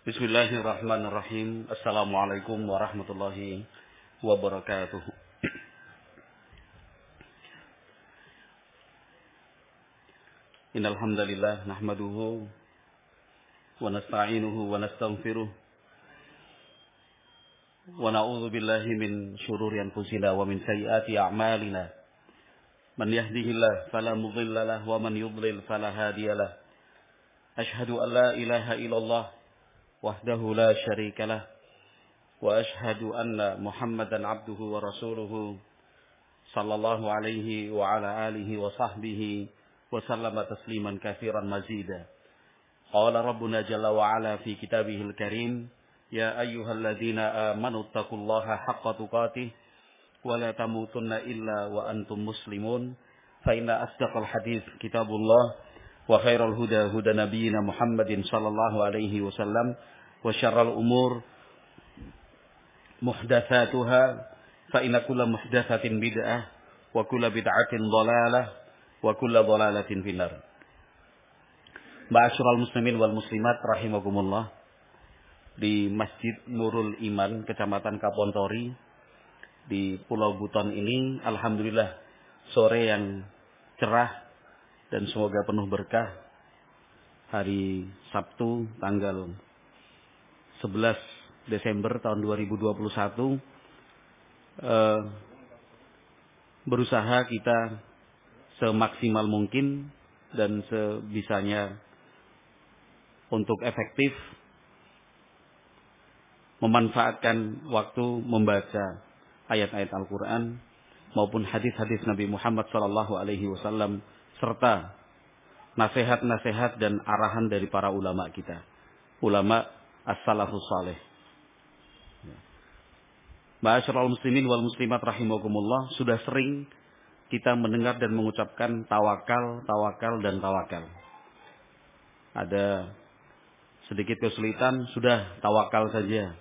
Bismillahirrahmanirrahim. Assalamualaikum warahmatullahi wabarakatuh. Innal hamdalillah nahmaduhu wa nasta'inuhu wa nastaghfiruh wa na'udzu billahi min shururi anfusina wa min sayyiati a'malina. Man yahdihillahu fala mudilla lahu wa man yudlil fala hadiyalah. Ashhadu an la ilaha illallah wahdahu la syarikalah wa ashhadu anna Muhammadan abduhu wa rasuluhu sallallahu alaihi wa ala alihi wa sahbihi wa sallama tasliman katsiran mazida. Qala rabbuna jalla wa ala fi kitabihil karim, ya ayyuhalladzina amanu taqullaha haqqa tuqatih wa la tamutunna illa wa antum muslimun. Fa inna asdaqal hadits kitabullah wa khairal huda huda nabiyyina Muhammadin sallallahu alaihi wasallam wa syarrul umur muhdatsatuha fa inna kulla muhdatsatin bid'ah wa kulla bid'atin dhalalah wa kulla dhalalatin finnar. Ma'asyiral muslimin wal muslimat rahimakumullah, di Masjid Nurul Iman Kecamatan Kapontori di Pulau Buton ini alhamdulillah sore yang cerah dan semoga penuh berkah. Hari Sabtu tanggal 11 Desember tahun 2021 berusaha kita semaksimal mungkin dan sebisanya untuk efektif memanfaatkan waktu membaca ayat-ayat Al-Quran maupun hadis-hadis Nabi Muhammad SAW serta nasihat-nasihat dan arahan dari para ulama kita, ulama as-salafus saleh. Ma'asyiral muslimin wal muslimat rahimakumullah, sudah sering kita mendengar dan mengucapkan tawakal, tawakal dan tawakal. Ada sedikit kesulitan, sudah tawakal saja.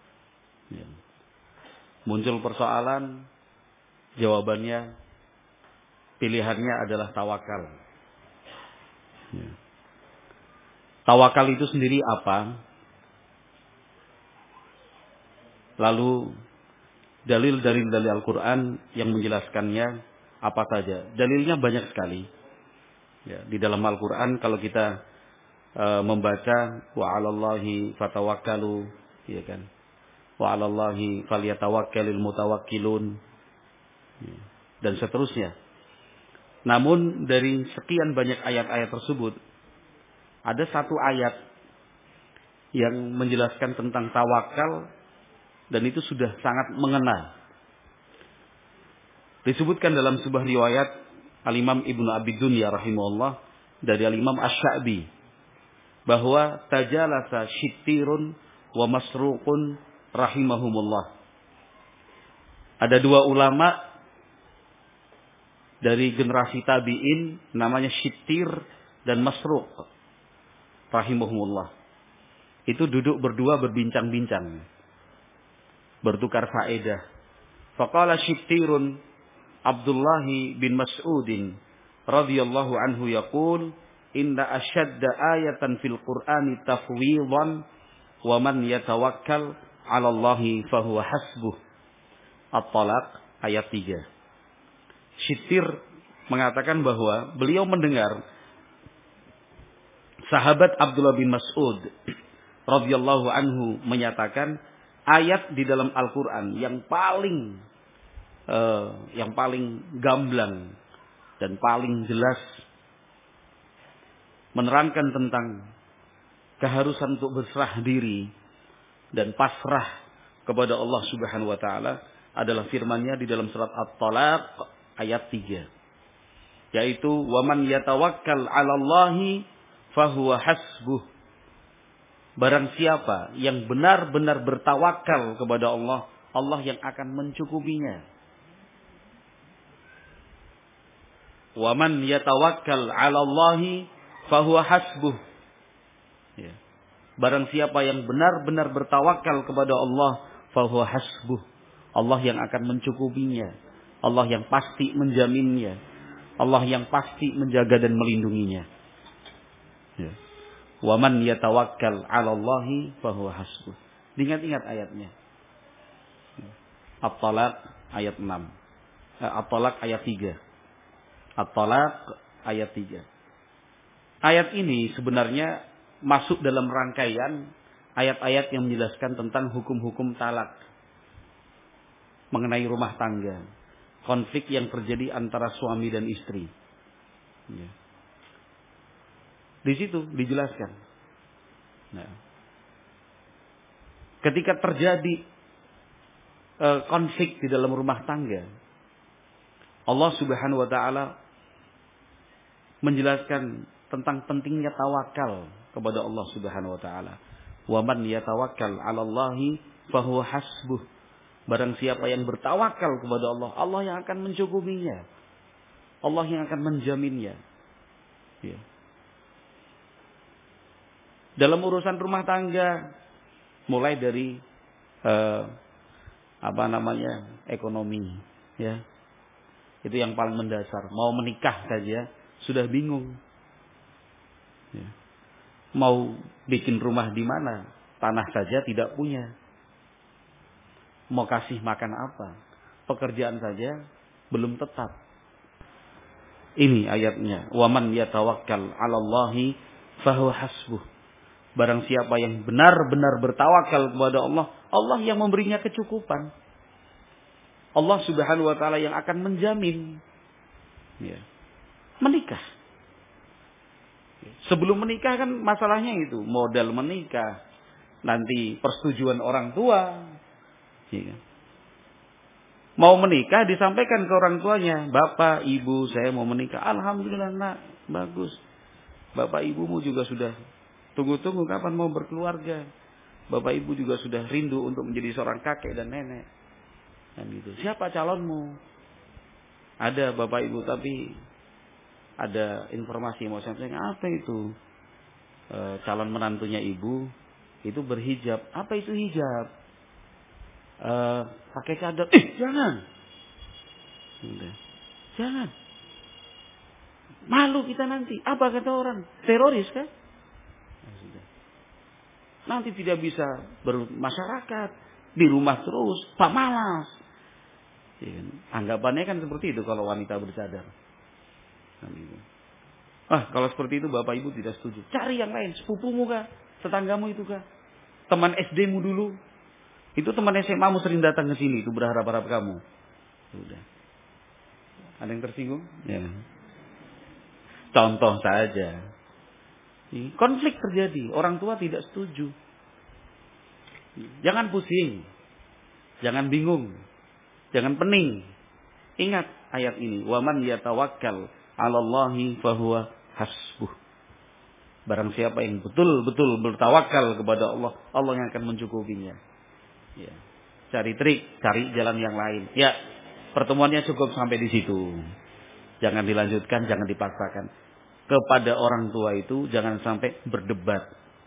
Muncul persoalan, jawabannya, pilihannya adalah tawakal. Tawakal itu sendiri apa? Lalu dalil-dalil dari Al-Quran yang menjelaskannya apa saja? Dalilnya banyak sekali. Ya, di dalam Al-Quran kalau kita membaca wa 'alallahi fatawakkalu, ya kan? Wa 'alallahi falyatawakkalul mutawakkilun, ya, dan seterusnya. Namun dari sekian banyak ayat-ayat tersebut, ada satu ayat yang menjelaskan tentang tawakal dan itu sudah sangat mengena. Disebutkan dalam sebuah riwayat Al-Imam Ibnu Abi Dunya rahimahullah dari Al-Imam Asy-Sya'bi bahwa tajalasa Syittirun wa Masruqun rahimahumullah. Ada dua ulama dari generasi tabi'in namanya Syittir dan Masruq rahimahumullah. Itu duduk berdua berbincang-bincang, bertukar faedah. Faqala Syittirun Abdullah bin Mas'udin radhiyallahu anhu yaqul inna asyadda ayatan fil Qur'ani tafwidan wa man yatawakkal 'ala Allahi fahuwa hasbuh. At-Talaq ayat 3. Syittir mengatakan bahwa beliau mendengar sahabat Abdullah bin Mas'ud radhiyallahu anhu menyatakan ayat di dalam Al-Quran yang paling gamblang dan paling jelas menerangkan tentang keharusan untuk berserah diri dan pasrah kepada Allah Subhanahu wa taala adalah firman-Nya di dalam surat At-Talaq ayat 3, yaitu waman yatawakkal 'alallahi fahuwa hasbuh. Barang siapa yang benar-benar bertawakal kepada Allah, Allah yang akan mencukupinya. Waman yatawakkal 'alallahi fahuwa hasbuh. Ya. Barang siapa yang benar-benar bertawakal kepada Allah, fahuwa hasbuh. Allah yang akan mencukupinya. Allah yang pasti menjaminnya. Allah yang pasti menjaga dan melindunginya. Ya. Wa man yatawakkal 'alallahi fahuwa hasbuh. Ingat-ingat ayatnya. At-Talaq ayat 6. At-Talaq ayat 3. At-Talaq ayat 3. Ayat ini sebenarnya masuk dalam rangkaian ayat-ayat yang menjelaskan tentang hukum-hukum talak mengenai rumah tangga, konflik yang terjadi antara suami dan istri. Ya. Di situ dijelaskan. Nah, ketika terjadi konflik di dalam rumah tangga, Allah Subhanahu wa taala menjelaskan tentang pentingnya tawakal kepada Allah Subhanahu wa taala. Wa man yatawakkal 'alallahi fahuwa hasbuh. Barang siapa yang bertawakal kepada Allah, Allah yang akan mencukupinya. Allah yang akan menjaminnya. Ya. Dalam urusan rumah tangga, mulai dari ekonomi, ya. Itu yang paling mendasar. Mau menikah saja sudah bingung. Ya. Mau bikin rumah di mana? Tanah saja tidak punya. Mau kasih makan apa? Pekerjaan saja belum tetap. Ini ayatnya. Wa man yatawakkal 'alallahi fahuwa hasbuh. Barang siapa yang benar-benar bertawakal kepada Allah, Allah yang memberinya kecukupan. Allah Subhanahu wa taala yang akan menjamin. Ya. Menikah. Sebelum menikah kan masalahnya itu, modal menikah, nanti persetujuan orang tua. Ya. Mau menikah disampaikan ke orang tuanya, Bapak, Ibu, saya mau menikah. Alhamdulillah nak, bagus. Bapak Ibumu juga sudah tunggu-tunggu kapan mau berkeluarga. Bapak Ibu juga sudah rindu untuk menjadi seorang kakek dan nenek. Dan gitu. Siapa calonmu? Ada Bapak Ibu, tapi ada informasi mau saya sampaikan. Apa itu? Calon menantunya ibu itu berhijab. Apa itu hijab? Pakai cadar. Jangan. Jangan. Malu kita nanti. Apa kata orang? Teroris kan? Nanti tidak bisa bermasyarakat. Di rumah terus. Pak malas. Ya, anggapannya kan seperti itu kalau wanita bercadar. Kalau seperti itu Bapak Ibu tidak setuju. Cari yang lain. Sepupumu kah? Tetanggamu itu kah? Teman SD-mu dulu. Itu teman SMA-mu sering datang ke sini. Itu berharap-harap kamu. Sudah. Ada yang tersinggung? Ya. Contoh saja. Konflik terjadi. Orang tua tidak setuju. Jangan pusing. Jangan bingung. Jangan pening. Ingat ayat ini. Wa man yatawakkal 'alallahi fahuwa hasbuh. Barang siapa yang betul-betul bertawakal kepada Allah, Allah yang akan mencukupinya. Ya. Cari trik, cari jalan yang lain. Ya, pertemuannya cukup sampai di situ. Jangan dilanjutkan, jangan dipaksakan. Kepada orang tua itu jangan sampai berdebat.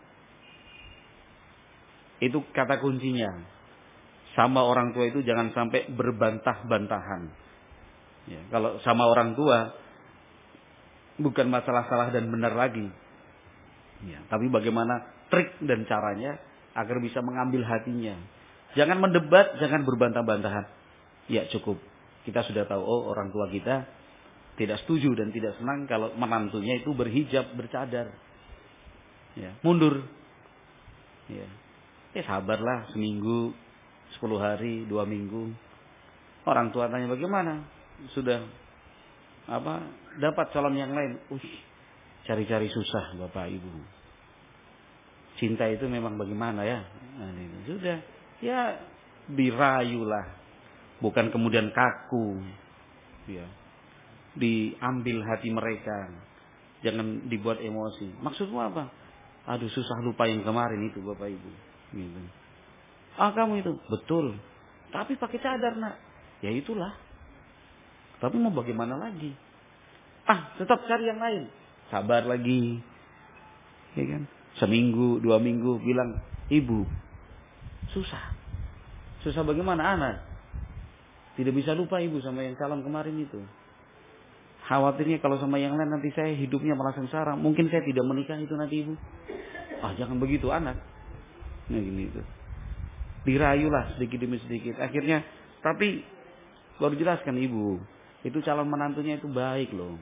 Itu kata kuncinya. Sama orang tua itu jangan sampai berbantah-bantahan. Ya, kalau sama orang tua bukan masalah salah dan benar lagi. Ya, tapi bagaimana trik dan caranya agar bisa mengambil hatinya. Jangan mendebat, jangan berbantah-bantahan. Ya cukup. Kita sudah tahu, orang tua kita tidak setuju dan tidak senang kalau menantunya itu berhijab, bercadar. Ya, mundur. Ya, sabarlah seminggu, 10 hari, 2 minggu. Orang tua tanya bagaimana? Sudah dapat calon yang lain. Cari-cari susah Bapak Ibu. Cinta itu memang bagaimana ya? Sudah. Ya dirayulah. Bukan kemudian kaku. Ya. Diambil hati mereka. Jangan dibuat emosi. Maksudmu apa? Aduh susah lupa yang kemarin itu Bapak Ibu. Gitu. Kamu itu. Betul. Tapi pakai cadar nak. Ya itulah. Tapi mau bagaimana lagi? Tetap cari yang lain. Sabar lagi. Ya kan? Seminggu, 2 minggu bilang, Ibu, susah. Susah bagaimana anak? Tidak bisa lupa Ibu sama yang calon kemarin itu. Khawatirnya kalau sama yang lain nanti saya hidupnya malah sengsara. Mungkin saya tidak menikah itu nanti Ibu. Jangan begitu anak. Nah gini itu. Dirayulah sedikit demi sedikit. Akhirnya, tapi baru jelaskan ibu, itu calon menantunya itu baik loh.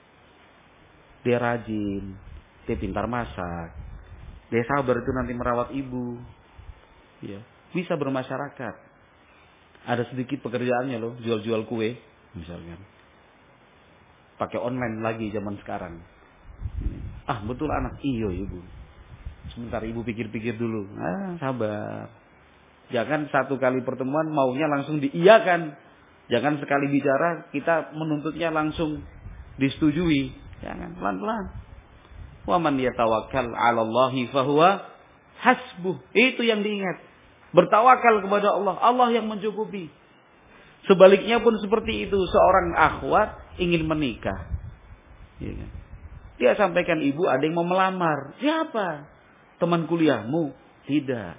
Dia rajin, dia pintar masak, dia sabar itu nanti merawat ibu. Ya, bisa bermasyarakat. Ada sedikit pekerjaannya loh, jual-jual kue misalkan. Pakai online lagi zaman sekarang. Betul anak, iyo ibu. Sebentar ibu pikir-pikir dulu. Sabar. Jangan satu kali pertemuan maunya langsung diiyakan. Jangan sekali bicara kita menuntutnya langsung disetujui. Jangan, pelan-pelan. Wa man yatawakkal 'ala Allahi fahuwa hasbuh. Itu yang diingat. Bertawakal kepada Allah, Allah yang mencukupi. Sebaliknya pun seperti itu, seorang akhwat ingin menikah. Ya kan? Dia sampaikan ibu ada yang mau melamar. Siapa? Teman kuliahmu? Tidak.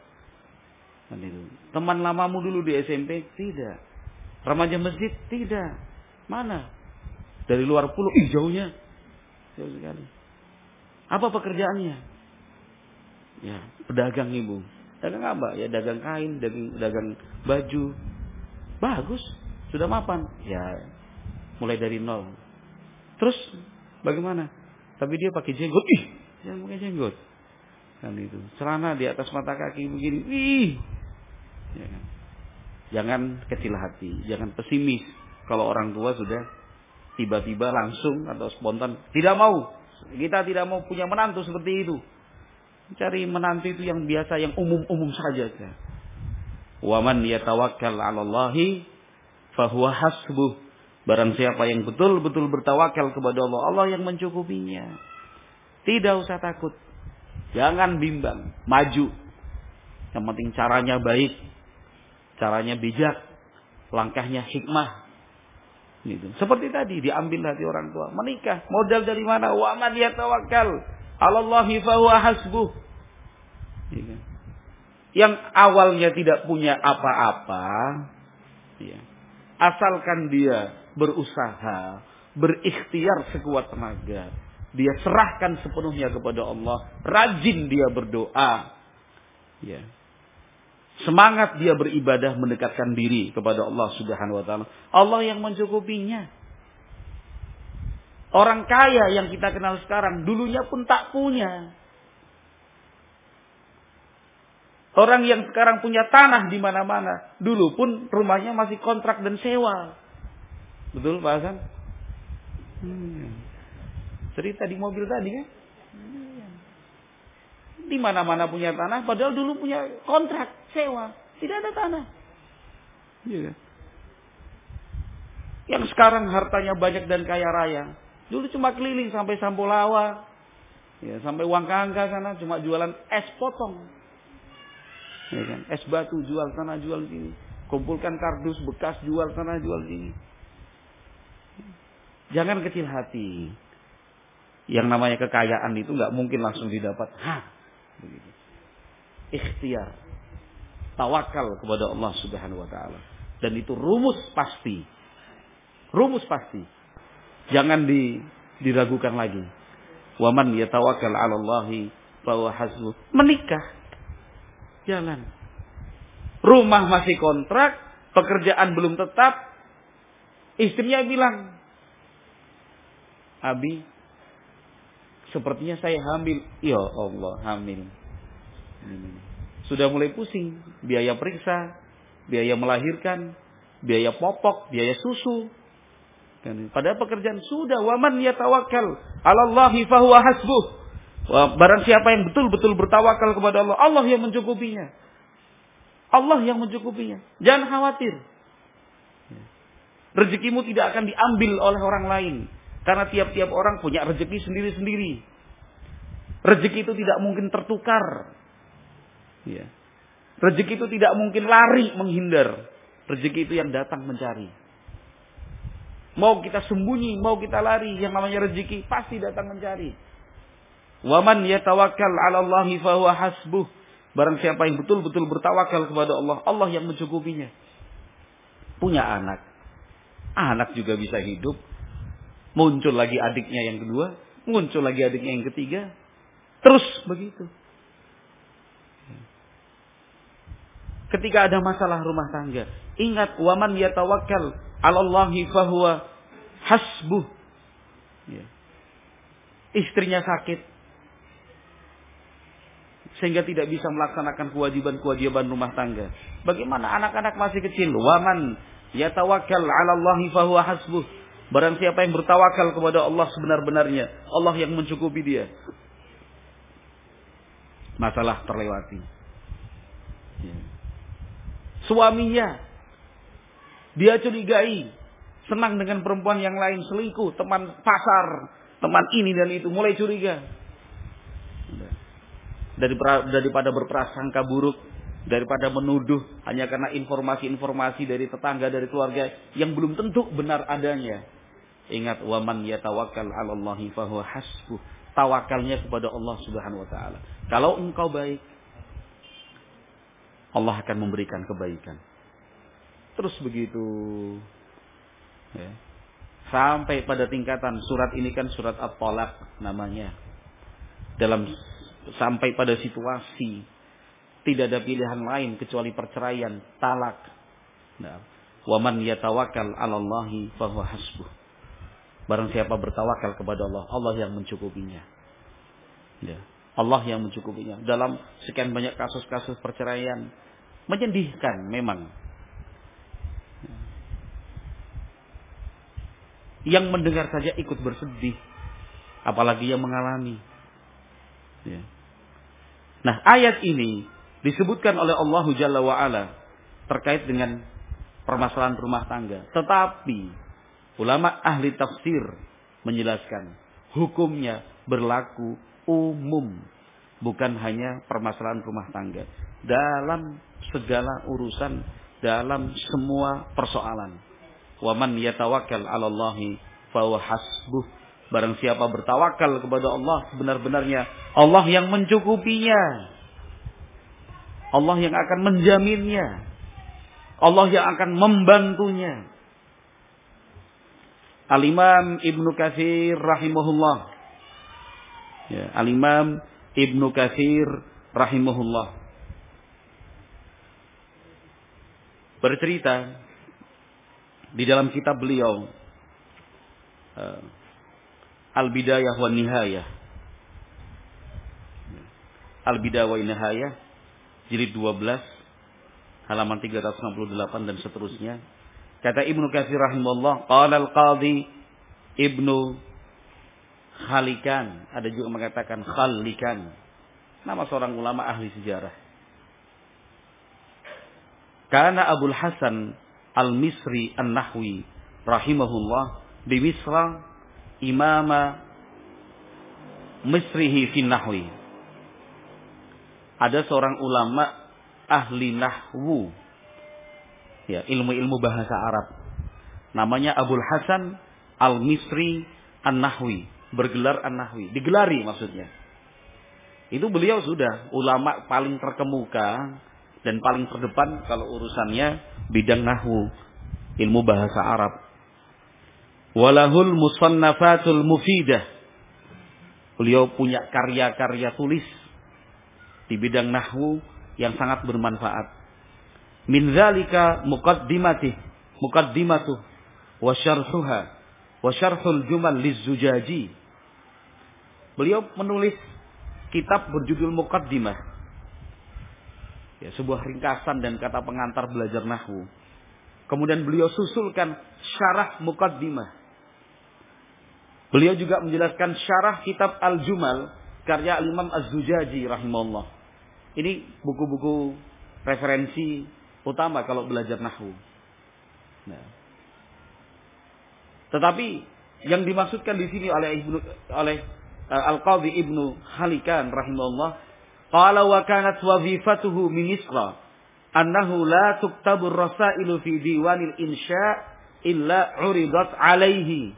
Teman lamamu dulu di SMP? Tidak. Remaja masjid? Tidak. Mana? Dari luar pulau? Jauhnya. Jauh sekali. Apa pekerjaannya? Ya, pedagang ibu. Dagang apa? Ya dagang kain, dagang baju. Bagus. Sudah mapan. Ya, mulai dari nol. Terus bagaimana? Tapi dia pakai jenggot. Jangan pakai jenggot. Kan itu. Celana di atas mata kaki begini. Ya kan? Jangan kecil hati, jangan pesimis. Kalau orang tua sudah tiba-tiba langsung atau spontan tidak mau. Kita tidak mau punya menantu seperti itu. Cari menantu itu yang biasa, yang umum-umum saja. Wa man yatawakkal 'ala Allahi fahuwa hasbuh. Barang siapa yang betul-betul bertawakal kepada Allah, Allah yang mencukupinya. Tidak usah takut. Jangan bimbang, maju. Yang penting caranya baik, caranya bijak, langkahnya hikmah. Gitu. Seperti tadi diambil hati orang tua, menikah, modal dari mana? Wa man yatawakkal 'ala Allahi fahuwa hasbuh. Gitu. Yang awalnya tidak punya apa-apa, ya. Asalkan dia berusaha, berikhtiar sekuat tenaga, dia serahkan sepenuhnya kepada Allah, rajin dia berdoa, ya. Semangat dia beribadah, mendekatkan diri kepada Allah Subhanahu wa taala. Allah yang mencukupinya. Orang kaya yang kita kenal sekarang dulunya pun tak punya. Orang yang sekarang punya tanah di mana-mana, dulu pun rumahnya masih kontrak dan sewa. Betul Pak Hasan? Cerita di mobil tadi kan? Di mana-mana punya tanah, padahal dulu punya kontrak sewa, tidak ada tanah. Iya. Yang sekarang hartanya banyak dan kaya raya, dulu cuma keliling sampai Sampolawa, ya, sampai Wangkangka sana cuma jualan es potong, ya kan? Es batu jual sana jual sini, kumpulkan kardus bekas jual sana jual sini. Jangan kecil hati. Yang namanya kekayaan itu nggak mungkin langsung didapat. Begitu. Ikhtiar, tawakal kepada Allah Subhanahu wa taala. Dan itu rumus pasti. Rumus pasti. Jangan diragukan lagi. Wa man yatawakkal 'ala Allahi fa huwa hasbuh. Menikah. Jalan. Rumah masih kontrak, pekerjaan belum tetap. Istrinya bilang, "Abi, sepertinya saya hamil." Ya Allah, hamil. Sudah mulai pusing. Biaya periksa, biaya melahirkan, biaya popok, biaya susu. Padahal pekerjaan sudah. Wa man yatawakkal 'ala Allahi fahuwa hasbuh. Barang siapa yang betul-betul bertawakal kepada Allah, Allah yang mencukupinya. Allah yang mencukupinya. Jangan khawatir. Rezekimu tidak akan diambil oleh orang lain. Karena tiap-tiap orang punya rezeki sendiri-sendiri. Rezeki itu tidak mungkin tertukar. Ya. Rezeki itu tidak mungkin lari menghindar. Rezeki itu yang datang mencari. Mau kita sembunyi, mau kita lari, yang namanya rezeki pasti datang mencari. Wa man yatawakkal 'ala Allahi fa huwa hasbuh. Barang siapa yang betul-betul bertawakal kepada Allah, Allah yang mencukupinya. Punya anak. Anak juga bisa hidup. Muncul lagi adiknya yang kedua, muncul lagi adiknya yang ketiga. Terus begitu. ketika ada masalah rumah tangga. Ingat, waman yatawakkal 'alallahi fahuwa hasbuh. Ya. Istrinya sakit sehingga tidak bisa melaksanakan kewajiban-kewajiban rumah tangga. Bagaimana anak-anak masih kecil? Waman yatawakkal 'alallahi fahuwa hasbuh. Barang siapa yang bertawakal kepada Allah sebenar-benarnya, Allah yang mencukupi dia. Masalah terlewati. Ya. Suaminya dia curigai senang dengan perempuan yang lain, selingkuh, teman pasar, teman ini dan itu, mulai curiga. Daripada berprasangka buruk, daripada menuduh hanya karena informasi-informasi dari tetangga, dari keluarga yang belum tentu benar adanya. Ingat, waman yatawakkal 'alallahi fahuwa hasbuh. Tawakalnya kepada Allah Subhanahu wa taala. Kalau engkau baik, Allah akan memberikan kebaikan. Terus begitu. Ya. Sampai pada tingkatan surat ini kan surat At-Talaq namanya. Sampai pada situasi tidak ada pilihan lain kecuali perceraian, talak. Nah, waman yatawakkal 'alallahi fahuwa hasbuh. Barang siapa bertawakal kepada Allah, Allah yang mencukupinya. Ya, Allah yang mencukupinya. Dalam sekian banyak kasus-kasus perceraian, menyedihkan memang. Yang mendengar saja ikut bersedih, apalagi yang mengalami. Ya. Nah, ayat ini disebutkan oleh Allah Jalla wa'ala terkait dengan permasalahan rumah tangga. Tetapi ulama ahli tafsir menjelaskan hukumnya berlaku umum, bukan hanya permasalahan rumah tangga, dalam segala urusan, dalam semua persoalan. Waman yatawakkal 'alallahi fahuwa hasbuh. Barang siapa bertawakal kepada Allah, benar-benarnya Allah yang mencukupinya. Allah yang akan menjaminnya. Allah yang akan membantunya. Al-Imam Ibnu Katsir rahimahullah. Ya, Al-Imam Ibnu Katsir rahimahullah bercerita di dalam kitab beliau Al-Bidayah wa Nihayah. Al-Bidayah wa Nihayah jilid 12 halaman 368 dan seterusnya. Kata Ibnu Katsir rahimahullah, qala al-Qadhi Ibnu Khalikan, ada juga mengatakan Khalikan, nama seorang ulama ahli sejarah. Kana Abul Hasan Al-Misri An-Nahwi rahimahullah di Misra imama Misrihi fi Nahwi. Ada seorang ulama ahli nahwu, ya, ilmu-ilmu bahasa Arab. Namanya Abul Hasan Al-Misri An-Nahwi, bergelar An-Nahwi, digelari maksudnya. Itu beliau sudah ulama paling terkemuka dan paling terdepan kalau urusannya bidang nahwu, ilmu bahasa Arab. Walahul musannafatul mufidah. Beliau punya karya-karya tulis di bidang nahwu yang sangat bermanfaat. Min dzalika muqaddimatuh wa syarhuha wa syarhul jumal liz-Zujaji. Beliau menulis kitab berjudul Muqaddimah. Ya, sebuah ringkasan dan kata pengantar belajar nahwu. Kemudian beliau susulkan syarah Muqaddimah. Beliau juga menjelaskan syarah kitab Al-Jumal karya Imam Az-Zujaji rahimahullah. Ini buku-buku referensi utama kalau belajar nahwu. Nah. Tetapi yang dimaksudkan di sini oleh Al-Qadhi Ibnu Khalikan rahimahullah, qala wa kanat wazifatuhu min Misra annahu la tuktabu ar-rasailu fi diwanil insya illa uridat alaihi.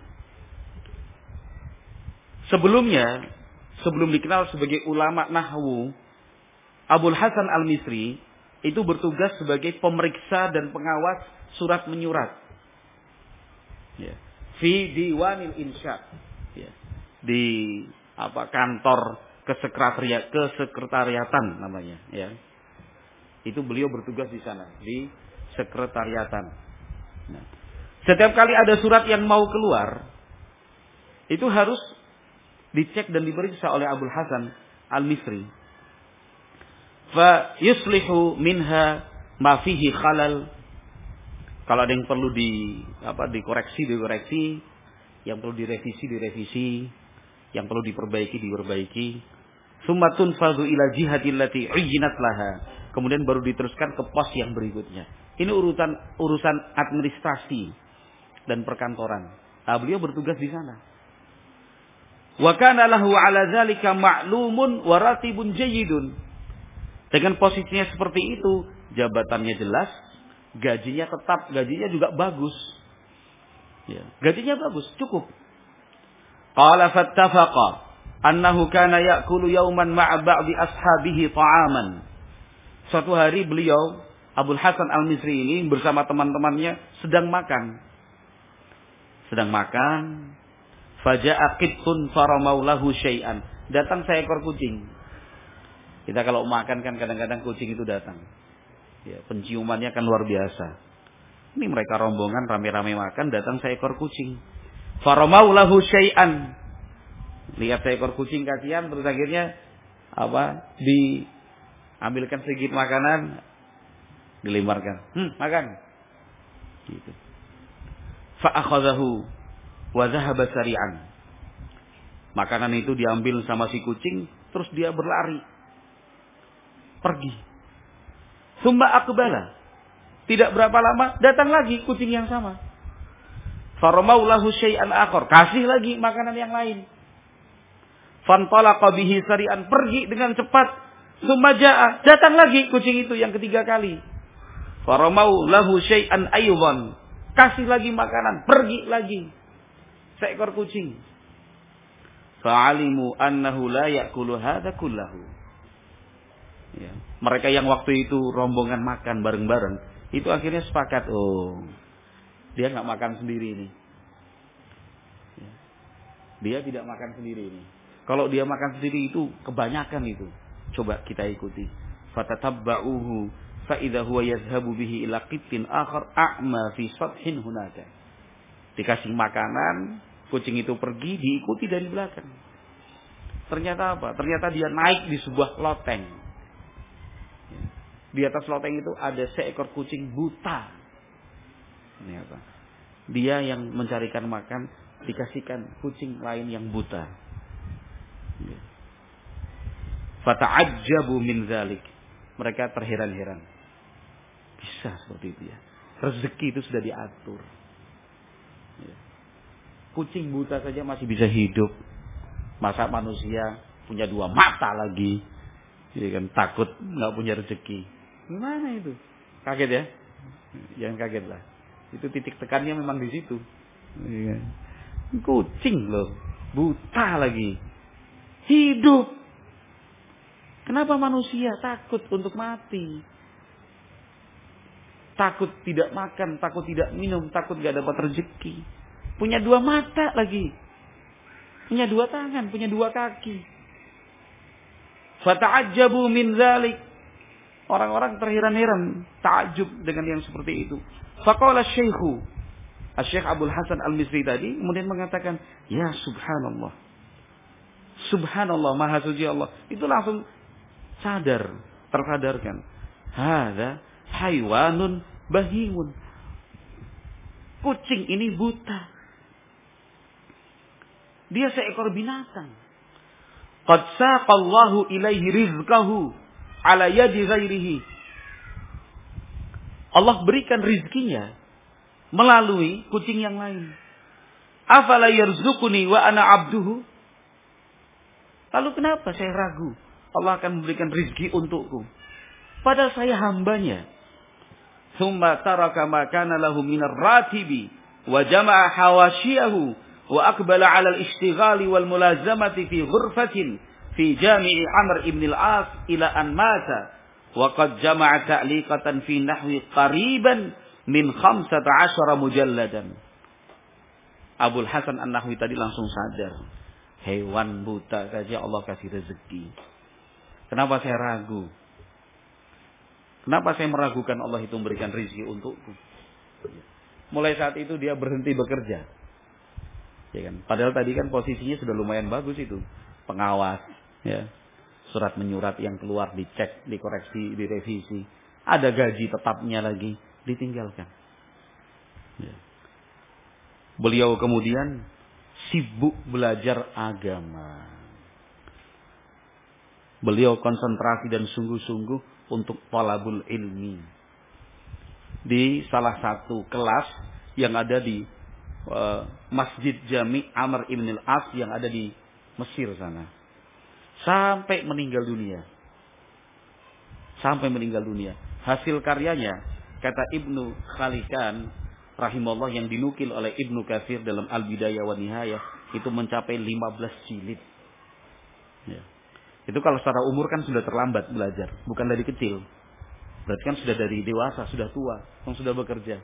Sebelum dikenal sebagai ulama nahwu, Abul Hasan Al-Misri itu bertugas sebagai pemeriksa dan pengawas surat menyurat. Ya. Fi diwanil insya. Ya. Di kantor kesekretariatan namanya, ya. Itu beliau bertugas di sana, di sekretariatan. Nah, setiap kali ada surat yang mau keluar, itu harus dicek dan diperiksa oleh Abul Hasan Al-Misri. Fa yuslihu minha ma fihi khalal. Kalau ada yang perlu dikoreksi, yang perlu direvisi, yang perlu diperbaiki. Summa tunfadhu ila jihatil lati uyyinat laha. Kemudian baru diteruskan ke pos yang berikutnya. Ini urusan administrasi dan perkantoran. Nah, beliau bertugas di sana. Wa kana lahu 'ala dzalika ma'lumun wa ratibun jayyidun. Dengan posisinya seperti itu, jabatannya jelas, gajinya tetap, gajinya juga bagus. Ya, gajinya bagus, cukup. Qala fattafaqa annahu kana ya'kulu yawman ma'a ba'di ashabihi ta'aman. Suatu hari beliau, Abul Hasan Al-Misri ini bersama teman-temannya sedang makan. Faja'a qittun faramau lahu syai'an. Datang seekor kucing. Kita kalau makan kan kadang-kadang kucing itu datang. Ya, penciumannya kan luar biasa. Ini mereka rombongan rame-rame makan, datang seekor kucing. Faramau lahu syai'an. Lihat seekor kucing kasihan, terus akhirnya diambilkan sedikit makanan, dilemparkan. Makan. Gitu. Fa akhadhahu wa dhahaba sari'an. Makanan itu diambil sama si kucing, terus dia berlari. Pergi. Summa aqbala. Tidak berapa lama datang lagi kucing yang sama. Faramau lahu syai'an akhar. Kasih lagi makanan yang lain. Fantalaqa bihi sari'an, pergi dengan cepat. Summa jaa, datang lagi kucing itu yang ketiga kali. Faramau lahu syai'an aydan. Kasih lagi makanan, pergi lagi. Seekor kucing. Fa'alimu annahu la ya'kulu hadza kullahu. Ya. Mereka yang waktu itu rombongan makan bareng-bareng, itu akhirnya sepakat, dia nggak makan sendiri ini. Ya. Dia tidak makan sendiri ini. Kalau dia makan sendiri itu kebanyakan itu. Coba kita ikuti. Fatatabba'uhu fa idza huwa yadhhabu bihi ila qittin akhar a'ma fi sathin hunaka. Dikasih makanan, kucing itu pergi, diikuti dari belakang. Ternyata apa? Ternyata dia naik di sebuah loteng. Di atas loteng itu ada seekor kucing buta. Ini apa? Dia yang mencarikan makan, dikasihkan kucing lain yang buta. Fata'ajjabu min dzalik. Mereka terheran-heran. Bisa seperti itu ya. Rezeki itu sudah diatur. Kucing buta saja masih bisa hidup. Masa manusia punya dua mata lagi. Ya kan, takut nggak punya rezeki. Gimana itu? Kaget ya? Jangan kaget lah. Itu titik tekannya memang di situ. Ya. Kucing loh, buta lagi. Hidup. Kenapa manusia takut untuk mati? Takut tidak makan, takut tidak minum, takut gak dapat rezeki. Punya dua mata lagi. Punya dua tangan, punya dua kaki. Fata'ajjabu min dzalik. Orang-orang terheran-heran, takjub dengan yang seperti itu. Faqala Syekh Abul Hasan Al-Misri tadi kemudian mengatakan, "Ya subhanallah. Subhanallah, maha suci Allah." Itu langsung tersadarkan. Hadza haywanun bahimun. Kucing ini buta. Dia seekor binatang. Qad saqallahu ilaihi rizqahu ala yadi ghairihi. Allah berikan rizkinya melalui kucing yang lain. Afala yarzuquni wa ana abduhu? Lalu kenapa saya ragu Allah akan memberikan rizki untukku? Padahal saya hambanya. Thumma taraka ma kana lahu minar ratibi wa jama'a hawasyiyahu wa aqbala 'ala al-ishtighali wal mulazamati fi ghurfatin fi jami'i Amr ibn al-As ila an mata wa qad jama'a ta'liqatan fi nahwi qariban min 15 mujalladan. Abul Hasan An-Nahwi tadi langsung sadar. Hewan buta saja Allah kasih rezeki. Kenapa saya ragu? Kenapa saya meragukan Allah itu memberikan rezeki untukku? Mulai saat itu dia berhenti bekerja. Ya kan? Padahal tadi kan posisinya sudah lumayan bagus itu. Pengawas, ya. Surat menyurat yang keluar dicek, dikoreksi, direvisi. Ada gaji tetapnya lagi, ditinggalkan. Ya. Beliau kemudian sibuk belajar agama. Beliau konsentrasi dan sungguh-sungguh untuk thalabul ilmi. Di salah satu kelas yang ada di Masjid Jami' Amr ibn al-As yang ada di Mesir sana. Sampai meninggal dunia. Sampai meninggal dunia. Hasil karyanya, kata Ibnu Khalikan rahimahullah yang dinukil oleh Ibnu Katsir dalam Al-Bidayah wa Nihayah, itu mencapai 15 jilid. Ya. Itu kalau secara umur kan sudah terlambat belajar, bukan dari kecil. Berarti kan sudah dari dewasa, sudah tua, yang sudah bekerja.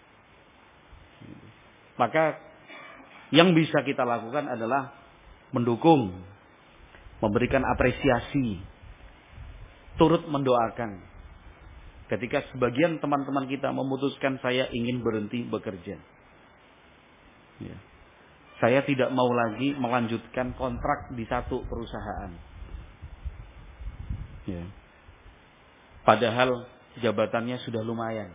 Maka yang bisa kita lakukan adalah mendukung, memberikan apresiasi, turut mendoakan. Ketika sebagian teman-teman kita memutuskan saya ingin berhenti bekerja. Ya. Saya tidak mau lagi melanjutkan kontrak di satu perusahaan. Ya. Padahal jabatannya sudah lumayan.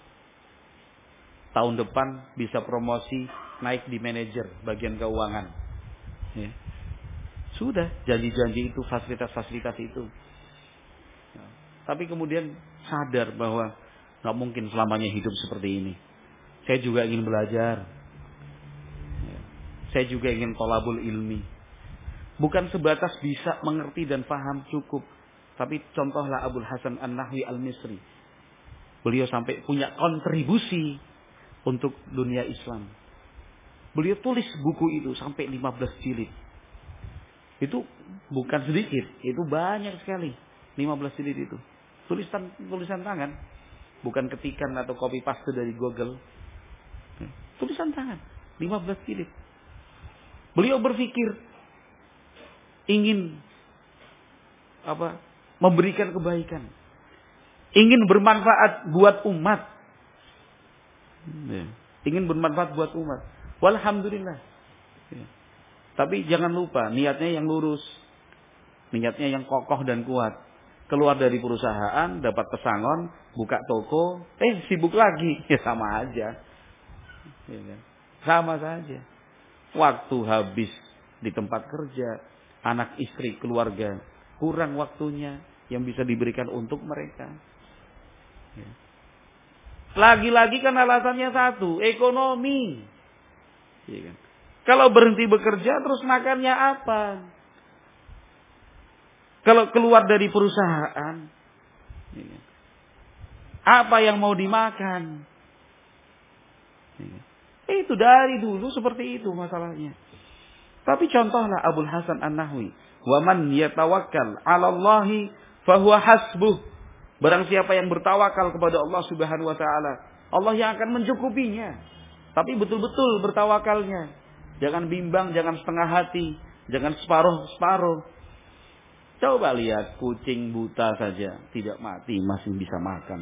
Tahun depan bisa promosi naik di manajer bagian keuangan. Ya. Sudah janji-janji itu, fasilitas-fasilitas itu. Ya. Tapi kemudian sadar bahwa nggak mungkin selamanya hidup seperti ini. Saya juga ingin belajar. Ya. Saya juga ingin thalabul ilmi. Bukan sebatas bisa mengerti dan paham cukup. Tapi contohlah Abul Hasan An-Nahwi Al-Misri. Beliau sampai punya kontribusi untuk dunia Islam. Beliau tulis buku itu sampai 15 jilid. Itu bukan sedikit, itu banyak sekali. 15 jilid itu. Tulisan tangan. Bukan ketikan atau copy paste dari Google. Tulisan tangan. 15 jilid. Beliau berpikir ingin memberikan kebaikan. Ingin bermanfaat buat umat. Ingin bermanfaat buat umat. Walhamdulillah. Tapi jangan lupa, niatnya yang lurus. Niatnya yang kokoh dan kuat. Keluar dari perusahaan, dapat pesangon, buka toko, sibuk lagi. Ya sama aja. Sama saja. Waktu habis di tempat kerja, anak istri, keluarga, kurang waktunya yang bisa diberikan untuk mereka. Lagi-lagi kan alasannya satu, ekonomi. Kalau berhenti bekerja terus makannya apa? Kalau keluar dari perusahaan, apa yang mau dimakan? Itu dari dulu seperti itu masalahnya. Tapi contohlah Abul Hasan An-Nahwi. Wa man yatawakkal 'ala Allahi fahuwa hasbuh. Barang siapa yang bertawakal kepada Allah Subhanahu wa taala, Allah yang akan mencukupinya. Tapi betul-betul bertawakalnya. Jangan bimbang, jangan setengah hati, jangan separuh-separuh. Coba lihat kucing buta saja tidak mati masih bisa makan.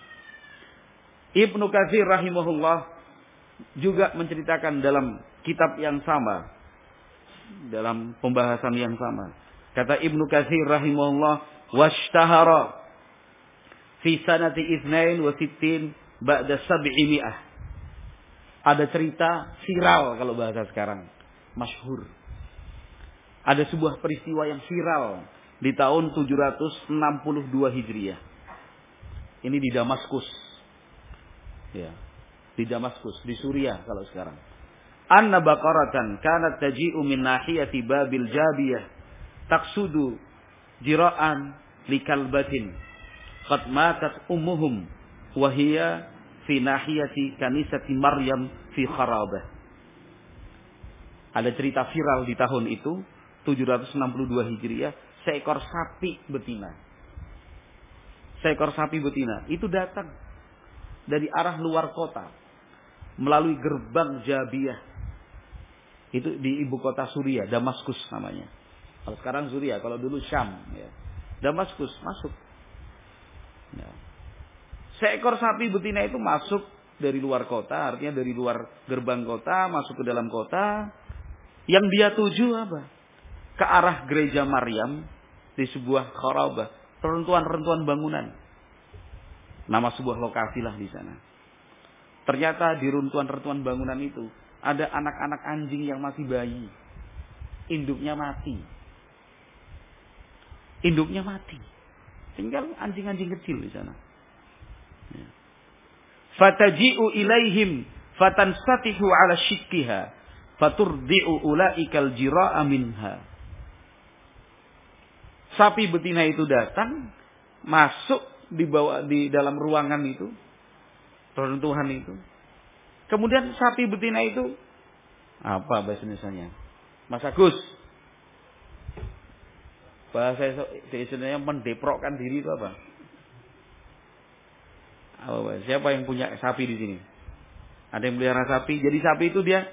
Ibnu Katsir rahimahullah juga menceritakan dalam kitab yang sama, dalam pembahasan yang sama. Kata Ibnu Katsir rahimahullah, washtahara fi sanati 62 ba'da 700. Ada cerita viral kalau bahasa sekarang, masyhur. Ada sebuah peristiwa yang viral di tahun 762 Hijriah. Ini di Damaskus. Ya, di Damaskus, di Suriah kalau sekarang. Anna baqaratan kanat taji'u min nahiyati Babil Jabiyah taqsudu jira'an likalbatin qad matat ummuhum wa hiya fi nahiyati kanisati Maryam fi kharabah. Ada cerita viral di tahun itu 762 Hijriah, seekor sapi betina. Seekor sapi betina itu datang dari arah luar kota melalui gerbang Jabiyah. Itu di ibu kota Suriah, Damaskus namanya. Kalau sekarang Suriah, kalau dulu Syam, ya. Damaskus masuk. Ya. Seekor sapi betina itu masuk dari luar kota, artinya dari luar gerbang kota, masuk ke dalam kota. Yang dia tuju apa? Ke arah gereja Maryam di sebuah kharabah, reruntuhan-reruntuhan bangunan. Nama sebuah lokasi lah di sana. Ternyata di runtuhan-runtuhan bangunan itu ada anak-anak anjing yang masih bayi. Induknya mati. Induknya mati. Tinggal anjing-anjing kecil di sana. Fataji'u ilaihim fatansatihu ala shikkiha faturdi'u ulaikal jira'a minha. Sapi betina itu datang, masuk di dalam ruangan itu, runtuhan itu. Kemudian sapi betina itu apa bahasa Indonesianya? Mas Agus. Bahasa Indonesianya mendeprokkan diri itu apa? Siapa yang punya sapi di sini? Ada yang pelihara sapi. Jadi sapi itu dia,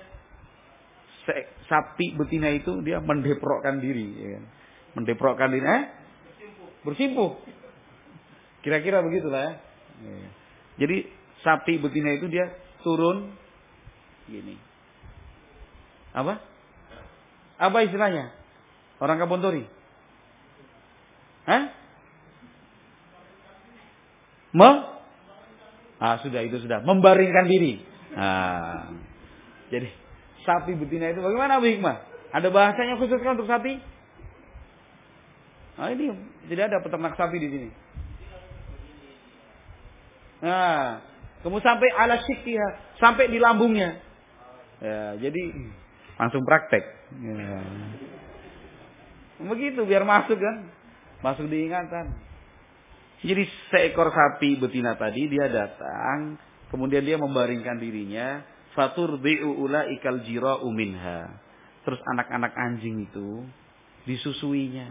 sapi betina itu dia mendeprokkan diri. Ya. Mendeprokkan diri, bersimpuh. Kira-kira begitulah ya. Jadi sapi betina itu dia turun gini. Apa? Apa istilahnya? Orang Kampung Tori? Sudah itu sudah membaringkan diri. Jadi sapi betina itu bagaimana Bu Hikmah? Ada bahasanya khusus kan untuk sapi? Ini tidak ada peternak sapi di sini. Kemudian sampai ala syikkiha, sampai di lambungnya. Ya, jadi langsung praktek. Ya. Begitu biar masuk kan, masuk diingatan. Jadi seekor sapi betina tadi dia datang, kemudian dia membaringkan dirinya, faturdi'u ulaikal jira'u minha. Terus anak-anak anjing itu disusuinya.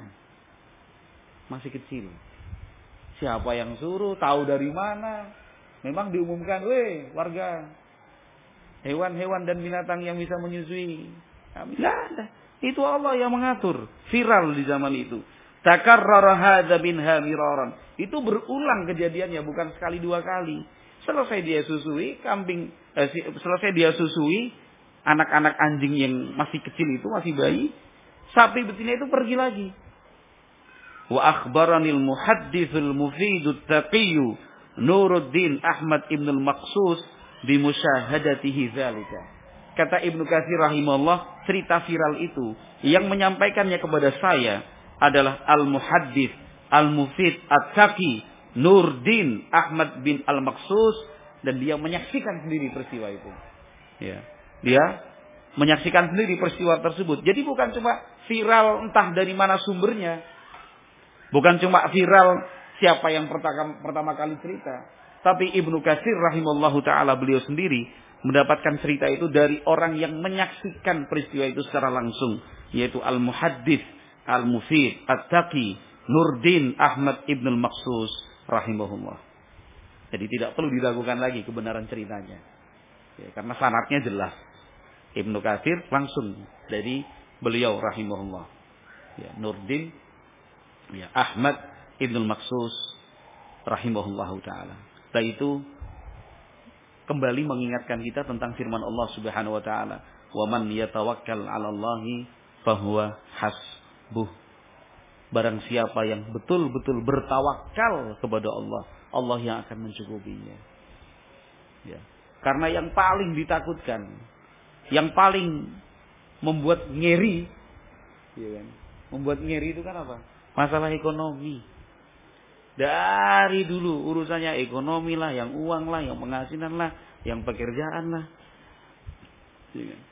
Masih kecil. Siapa yang suruh? Tahu dari mana? Memang diumumkan, warga, hewan-hewan dan binatang yang bisa menyusui. Tidak ada. Itu Allah yang mengatur. Viral di zaman itu. Takarrara hadza minha miraran. Itu berulang kejadiannya, bukan sekali dua kali. Selesai dia susui selesai dia susui anak-anak anjing yang masih kecil itu, masih bayi, sapi betina itu pergi lagi. Wa akhbaranil muhadditsul mufidut taqiyyu Nuruddin Ahmad ibn al-Maqsus bi musyahadatihi dzalika. Kata Ibnu Katsir rahimahullah, cerita viral itu yang menyampaikannya kepada saya adalah al-muhaddits al-mufid at-taqi Nuruddin Ahmad bin al-Maqsus, dan dia menyaksikan sendiri peristiwa itu. Ya. Dia menyaksikan sendiri peristiwa tersebut. Jadi bukan cuma viral entah dari mana sumbernya. Bukan cuma viral siapa yang pertama kali cerita. Tapi Ibnu Katsir rahimahullahu ta'ala, beliau sendiri mendapatkan cerita itu dari orang yang menyaksikan peristiwa itu secara langsung. Yaitu al-muhaddits al-mufid at-taqi Nuruddin Ahmad ibn al-Maqsus rahimahullah. Jadi tidak perlu diragukan lagi kebenaran ceritanya. Ya, karena sanadnya jelas. Ibnu Katsir langsung dari beliau rahimahullah. Ya, Nuruddin Ahmad ibn al-Maqsus rahimahullahu ta'ala. Dan itu kembali mengingatkan kita tentang firman Allah subhanahu wa ta'ala. Wa man yatawakkal 'ala Allahi fahuwa hasbuh. Barang siapa yang betul-betul bertawakal kepada Allah, Allah yang akan mencukupinya. Ya. Karena yang paling ditakutkan, yang paling membuat ngeri, ya kan? Membuat ngeri itu kan apa? Masalah ekonomi. Dari dulu urusannya ekonomi lah, yang uang lah, yang penghasilan lah, yang pekerjaan lah. Ya kan?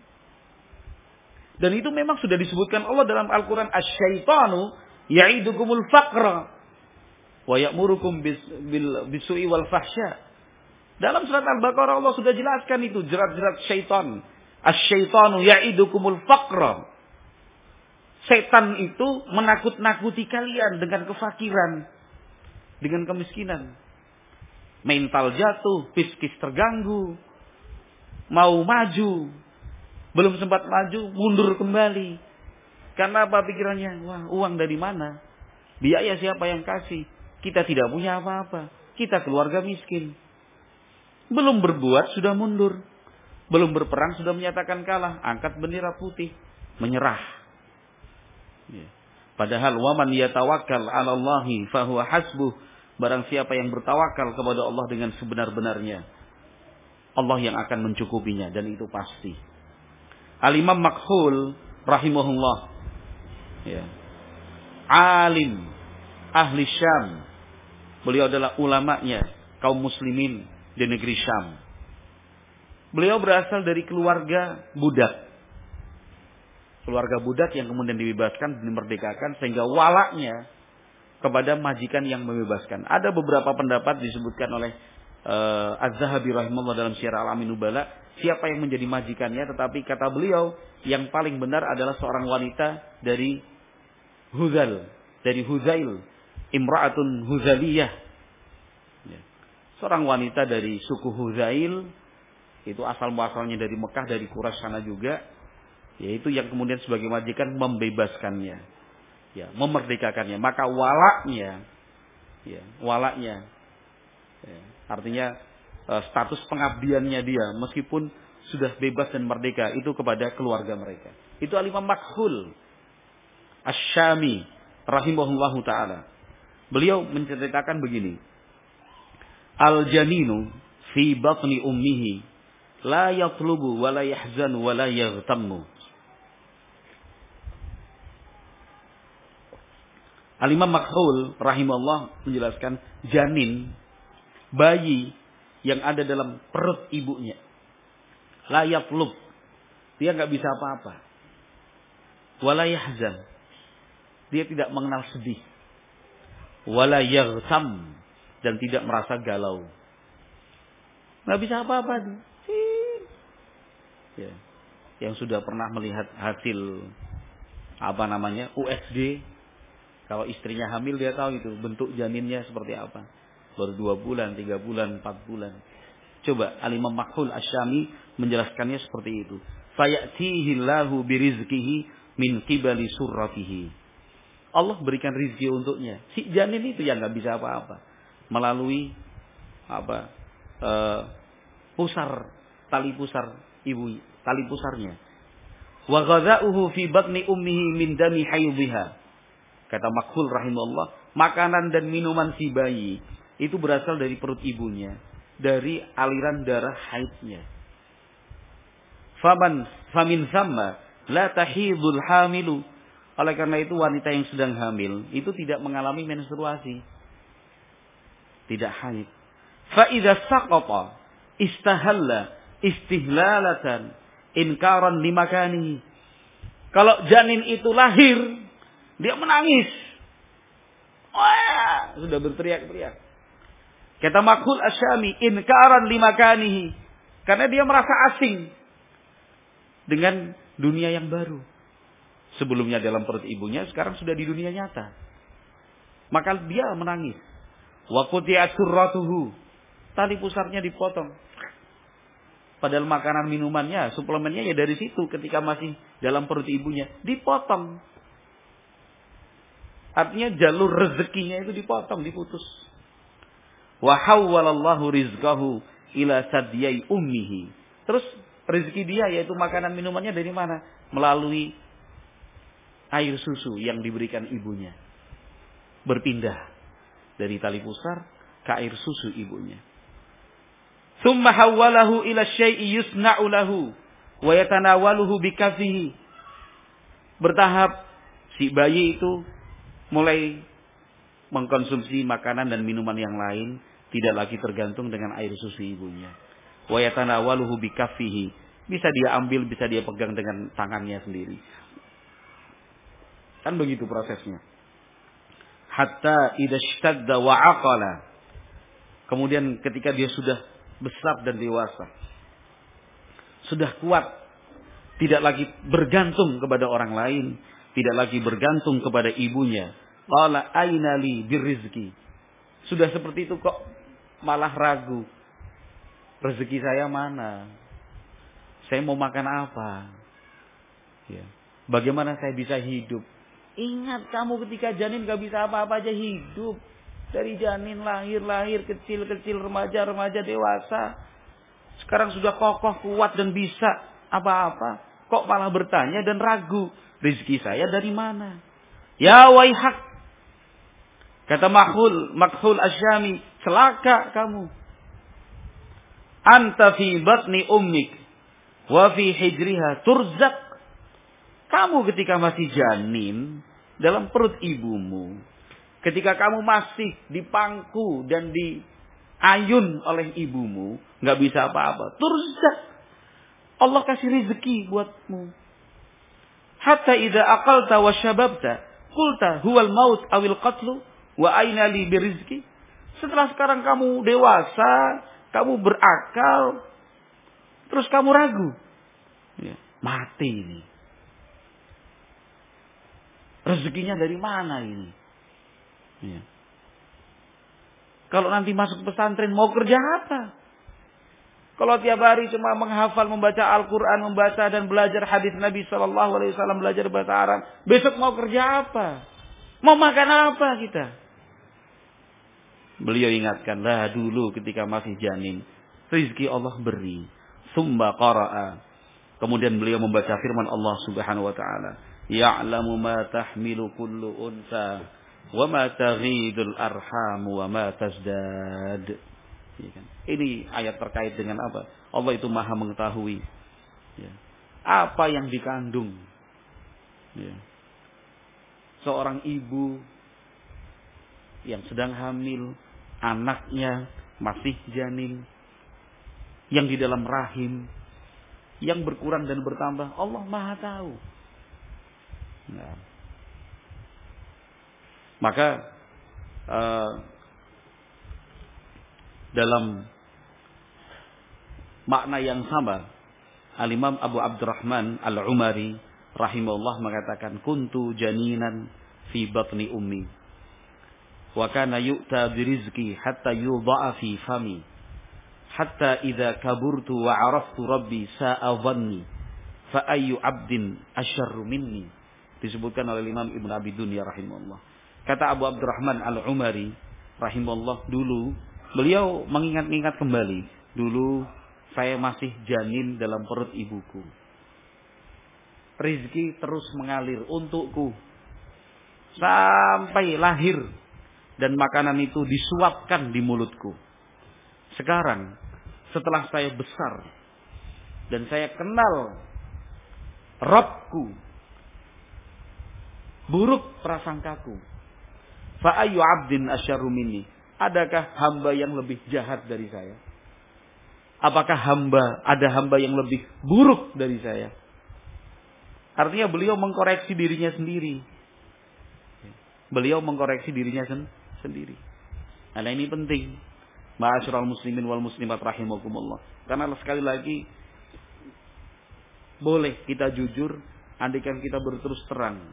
Dan itu memang sudah disebutkan Allah dalam Al-Quran. Asyaitanu ya'idukumul faqra wa ya'murukum bisu'i wal fahsya. Dalam surat Al-Baqarah Allah sudah jelaskan itu. Jerat-jerat syaitan. Asyaitanu ya'idukumul faqra. Setan itu menakut-nakuti kalian dengan kefakiran. Dengan kemiskinan. Mental jatuh. Psikis terganggu. Mau maju. Belum sempat maju, mundur kembali. Karena apa pikirannya? Wah, uang dari mana? Biaya siapa yang kasih? Kita tidak punya apa-apa. Kita keluarga miskin. Belum berbuat sudah mundur. Belum berperang sudah menyatakan kalah. Angkat bendera putih. Menyerah. Ya. Padahal waman yatawakkal 'ala Allahi fahuwa hasbuh. Barang siapa yang bertawakal kepada Allah dengan sebenar-benarnya, Allah yang akan mencukupinya, dan itu pasti. Al-Imam Makhul rahimahullah, ya, alim ahli Syam. Beliau adalah ulamanya kaum muslimin di negeri Syam. Beliau berasal dari keluarga budak. Keluarga budak yang kemudian dibebaskan, dimerdekakan, sehingga walaknya kepada majikan yang membebaskan. Ada beberapa pendapat disebutkan oleh Az-Zahabi rahimahullah dalam Syiar Al-Alamin Nubala, siapa yang menjadi majikannya, tetapi kata beliau yang paling benar adalah seorang wanita dari Huzail, imra'atun Huzaliyah. Ya. Seorang wanita dari suku Huzail, itu asal muasalnya dari Mekah, dari Quraisy sana juga, yaitu yang kemudian sebagai majikan membebaskannya, ya, memerdekakannya. Maka walaknya, ya, artinya status pengabdiannya dia meskipun sudah bebas dan merdeka itu kepada keluarga mereka. Itu Al-Imam Makhul Asy-Syami rahimahullahu taala. Beliau menceritakan begini. Al-janinu fi batni ummihi la yatlubu wa la yahzanu wa la yaghtammu. Al-Imam Makhul rahimahullah menjelaskan janin, bayi yang ada dalam perut ibunya, la yatlub, dia nggak bisa apa-apa, wala yahzan, dia tidak mengenal sedih, wala yaghtam, dan tidak merasa galau, nggak bisa apa-apa. Ya. Yang sudah pernah melihat hasil USG, kalau istrinya hamil dia tahu itu bentuk janinnya seperti apa. Baru 2 bulan, 3 bulan, 4 bulan. Coba Al-Imam Makhul Asy-Syami menjelaskannya seperti itu. Fayatihillahu birizqihi min qibali surratihi. Allah berikan rizki untuknya. Si janin itu yang nggak bisa apa-apa. Melalui tali pusar ibu, tali pusarnya. Wa ghadha'uhu fi batni ummihi min dami haydhiha. Kata Makhul rahimahullah, makanan dan minuman si bayi itu berasal dari perut ibunya, dari aliran darah haidnya. Famin thamma la tahidul hamilu. Oleh karena itu wanita yang sedang hamil itu tidak mengalami menstruasi, tidak haid. Fa idza saqata istahalla istihlalatan inkaran limakanihi. Kalau janin itu lahir, dia menangis. Wah, sudah berteriak-teriak. Kata Makhul Asy-Syami, inkaran limakanihi, karena dia merasa asing dengan dunia yang baru. Sebelumnya dalam perut ibunya, sekarang sudah di dunia nyata. Maka dia menangis. Wa quti'at surratuhu, tali pusarnya dipotong. Padahal makanan minumannya, suplemennya ya dari situ ketika masih dalam perut ibunya, dipotong. Artinya jalur rezekinya itu dipotong, diputus. Wa hawwalallahu rizqahu ila sadyai ummihi. Terus rezeki dia yaitu makanan minumannya dari mana? Melalui air susu yang diberikan ibunya. Berpindah dari tali pusar ke air susu ibunya. Tsumma hawwalahu ila syai'i yusna'u lahu wa yatanawaluhu bikafihi. Bertahap si bayi itu mulai mengkonsumsi makanan dan minuman yang lain, tidak lagi tergantung dengan air susu ibunya. Wa yatanawaluhu bikaffihi, bisa dia ambil, bisa dia pegang dengan tangannya sendiri. Kan begitu prosesnya. Hatta idza ishtadda wa aqala. Kemudian ketika dia sudah besar dan dewasa, sudah kuat, tidak lagi bergantung kepada orang lain, tidak lagi bergantung kepada ibunya. Qala aina li birrizqi. Sudah seperti itu kok malah ragu. Rezeki saya mana? Saya mau makan apa? Ya. Bagaimana saya bisa hidup? Ingat kamu ketika janin gak bisa apa-apa aja hidup. Dari janin lahir kecil-kecil, remaja dewasa. Sekarang sudah kokoh, kuat dan bisa apa-apa. Kok malah bertanya dan ragu, rezeki saya dari mana? Ya waihak. Kata Makhul Asyami, celaka kamu. Anta fi batni ummik wa fi hijriha turzak. Kamu ketika masih janin dalam perut ibumu, ketika kamu masih dipangku dan diayun oleh ibumu, nggak bisa apa-apa. Turzak. Allah kasih rezeki buatmu. Hatta idza aqalta wa syababta, qulta huwal maut awil qatlu wa aina li birizki. Setelah sekarang kamu dewasa, kamu berakal, terus kamu ragu. Ya, mati ini. Rezekinya dari mana ini? Ya. Kalau nanti masuk pesantren mau kerja apa? Kalau tiap hari cuma menghafal, membaca Al-Quran, membaca dan belajar hadis Nabi Sallallahu Alaihi Wasallam, belajar bahasa Arab, besok mau kerja apa? Mau makan apa kita? Beliau ingatkanlah dulu ketika masih janin, rizki Allah beri. Summa qara'a. Kemudian beliau membaca firman Allah Subhanahu Wa Taala, Ya'lamu ma tahmilu kullu unsa, wa ma taghidul arham, wa ma tazdad. Ini ayat terkait dengan apa? Allah itu maha mengetahui apa yang dikandung seorang ibu yang sedang hamil, anaknya masih janin, yang di dalam rahim, yang berkurang dan bertambah. Allah maha tahu. Maka dalam makna yang sama, Al-Imam Abu Abdurrahman Al-Umari rahimahullah mengatakan, kuntu janinan fi batni ummi wa kana yu'ta birizqi hatta yudha'a fi fami hatta idza kaburtu wa 'araftu rabbi sa'a dhanni fa ayyu 'abdin asyarru minni. Disebutkan oleh Imam Ibnu Abi Dunya rahimahullah. Kata Abu Abdurrahman Al-Umari rahimahullah, dulu beliau mengingat-ingat kembali, dulu saya masih janin dalam perut ibuku. Rizki terus mengalir untukku sampai lahir dan makanan itu disuapkan di mulutku. Sekarang setelah saya besar dan saya kenal Rabbku, buruk prasangkaku. Fa ayyu 'abdin asyarru minni. Adakah hamba yang lebih jahat dari saya? Apakah ada hamba yang lebih buruk dari saya? Artinya beliau mengkoreksi dirinya sendiri. Beliau mengkoreksi dirinya sendiri. Nah, ini penting. Ma'asyiral muslimin wal muslimat rahimakumullah. Karena sekali lagi boleh kita jujur andaikan kita berterus terang.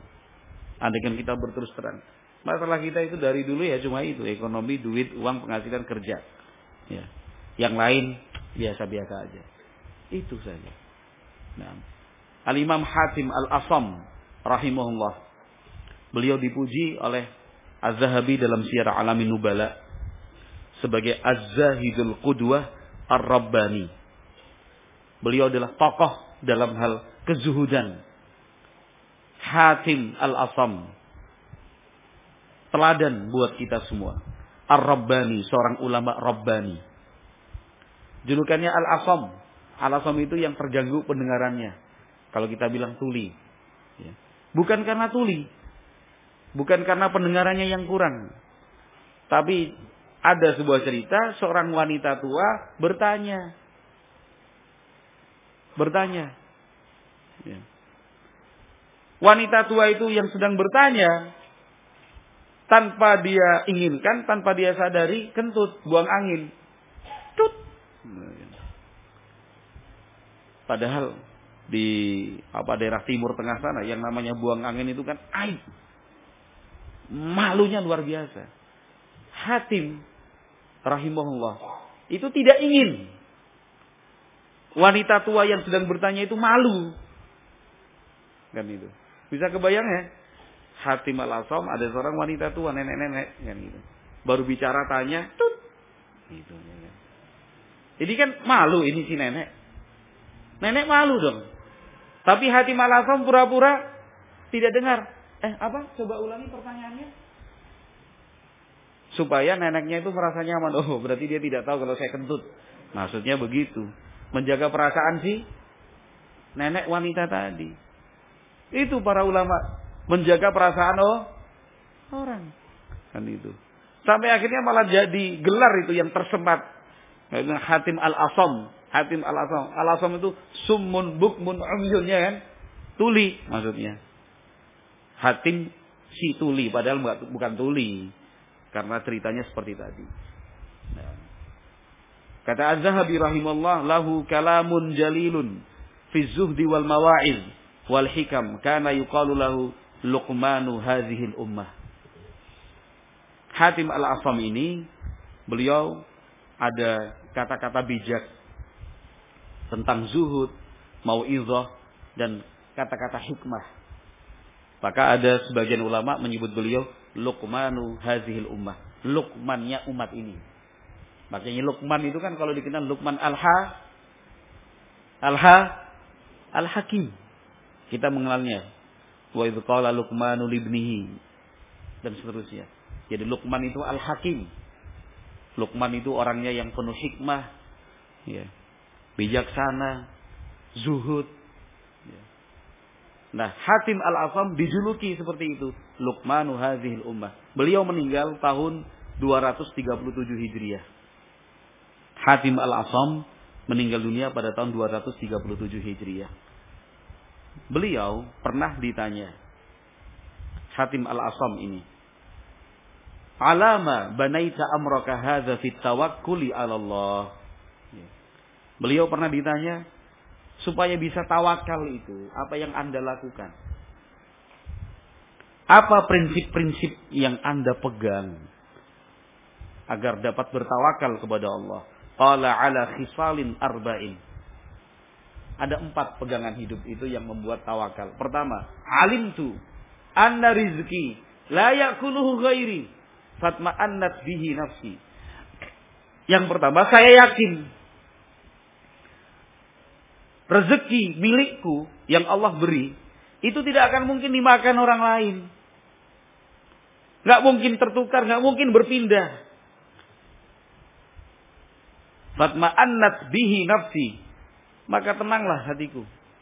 Masalah kita itu dari dulu ya cuma itu, ekonomi, duit, uang, penghasilan, kerja. Ya. Yang lain biasa-biasa aja. Itu saja. Nah, Al-Imam Hatim Al-Asam rahimahullah, beliau dipuji oleh Az-Zahabi dalam Syiar Alamin Nubala sebagai Az-Zahidul Qudwah Ar-Rabbani. Beliau adalah tokoh dalam hal kezuhudan. Hatim Al-Asam, teladan buat kita semua. Ar-Rabbani, seorang ulama Rabbani. Julukannya Al-Asam. Al-Asam itu yang terganggu pendengarannya. Kalau kita bilang tuli. Bukan karena tuli. Bukan karena pendengarannya yang kurang. Tapi ada sebuah cerita, seorang wanita tua bertanya. Wanita tua itu yang sedang bertanya, tanpa dia inginkan, tanpa dia sadari, kentut, buang angin. Tut. Padahal di daerah timur tengah sana yang namanya buang angin itu kan aib. Malunya luar biasa. Hatim rahimahullah itu tidak ingin wanita tua yang sedang bertanya itu malu. Kan itu. Bisa kebayang ya? Hatim Al-Asam ada seorang wanita tua, nenek-nenek kan gitu. Baru bicara tanya, tut. Gitu. Jadi kan malu ini si nenek. Nenek malu dong. Tapi Hatim Al-Asam pura-pura tidak dengar. Apa? Coba ulangi pertanyaannya. Supaya neneknya itu merasa nyaman. Oh, berarti dia tidak tahu kalau saya kentut. Maksudnya begitu. Menjaga perasaan si nenek wanita tadi. Itu para ulama. Menjaga perasaan orang. Kan itu. Sampai akhirnya malah jadi gelar itu yang tersemat. Hatim Al-Asam. Hatim Al-Asam. Al-Asam itu summun bukmun umyun, ya kan? Tuli maksudnya. Hatim si tuli. Padahal bukan tuli. Karena ceritanya seperti tadi. Nah. Kata Az-Zahabi rahimahullah, lahu kalamun jalilun fi zuhdi wal mawa'iz wal hikam kana yuqalu lahu luqmanu hadhil ummah. Hatim Al-Asam ini beliau ada kata-kata bijak tentang zuhud, mau'izah dan kata-kata hikmah. Maka ada sebagian ulama menyebut beliau Luqmanu hazihil ummah. Luqmannya umat ini. Makanya Luqman itu kan kalau dikenal Luqman Al-Hakim. Kita mengenalnya. Wa idh qala Luqmanu libnihi dan seterusnya. Jadi Luqman itu Al-Hakim. Luqman itu orangnya yang penuh hikmah, ya, bijaksana, zuhud. Ya. Nah, Hatim Al-Asam dijuluki seperti itu, Luqmanu hadhil ummah. Beliau meninggal tahun 237 Hijriah. Hatim Al-Asam meninggal dunia pada tahun 237 Hijriah. Beliau pernah ditanya, Hatim Al-Asam ini, alama banaita amraka hadza fit tawakkuli 'ala Allah. Beliau pernah ditanya, supaya bisa tawakal itu, apa yang Anda lakukan? Apa prinsip-prinsip yang Anda pegang agar dapat bertawakal kepada Allah? Qala 'ala khisalin arba'in. Ada 4 pegangan hidup itu yang membuat tawakal. Pertama, alimtu anna rizqi la ya'kuluhu ghairi. Fatma'annat bihi nafsi. Yang pertama, saya yakin rezeki milikku yang Allah beri itu tidak akan mungkin dimakan orang lain. Gak mungkin tertukar, gak mungkin berpindah. Fatma'annat bihi nafsi. Maka tenanglah hatiku.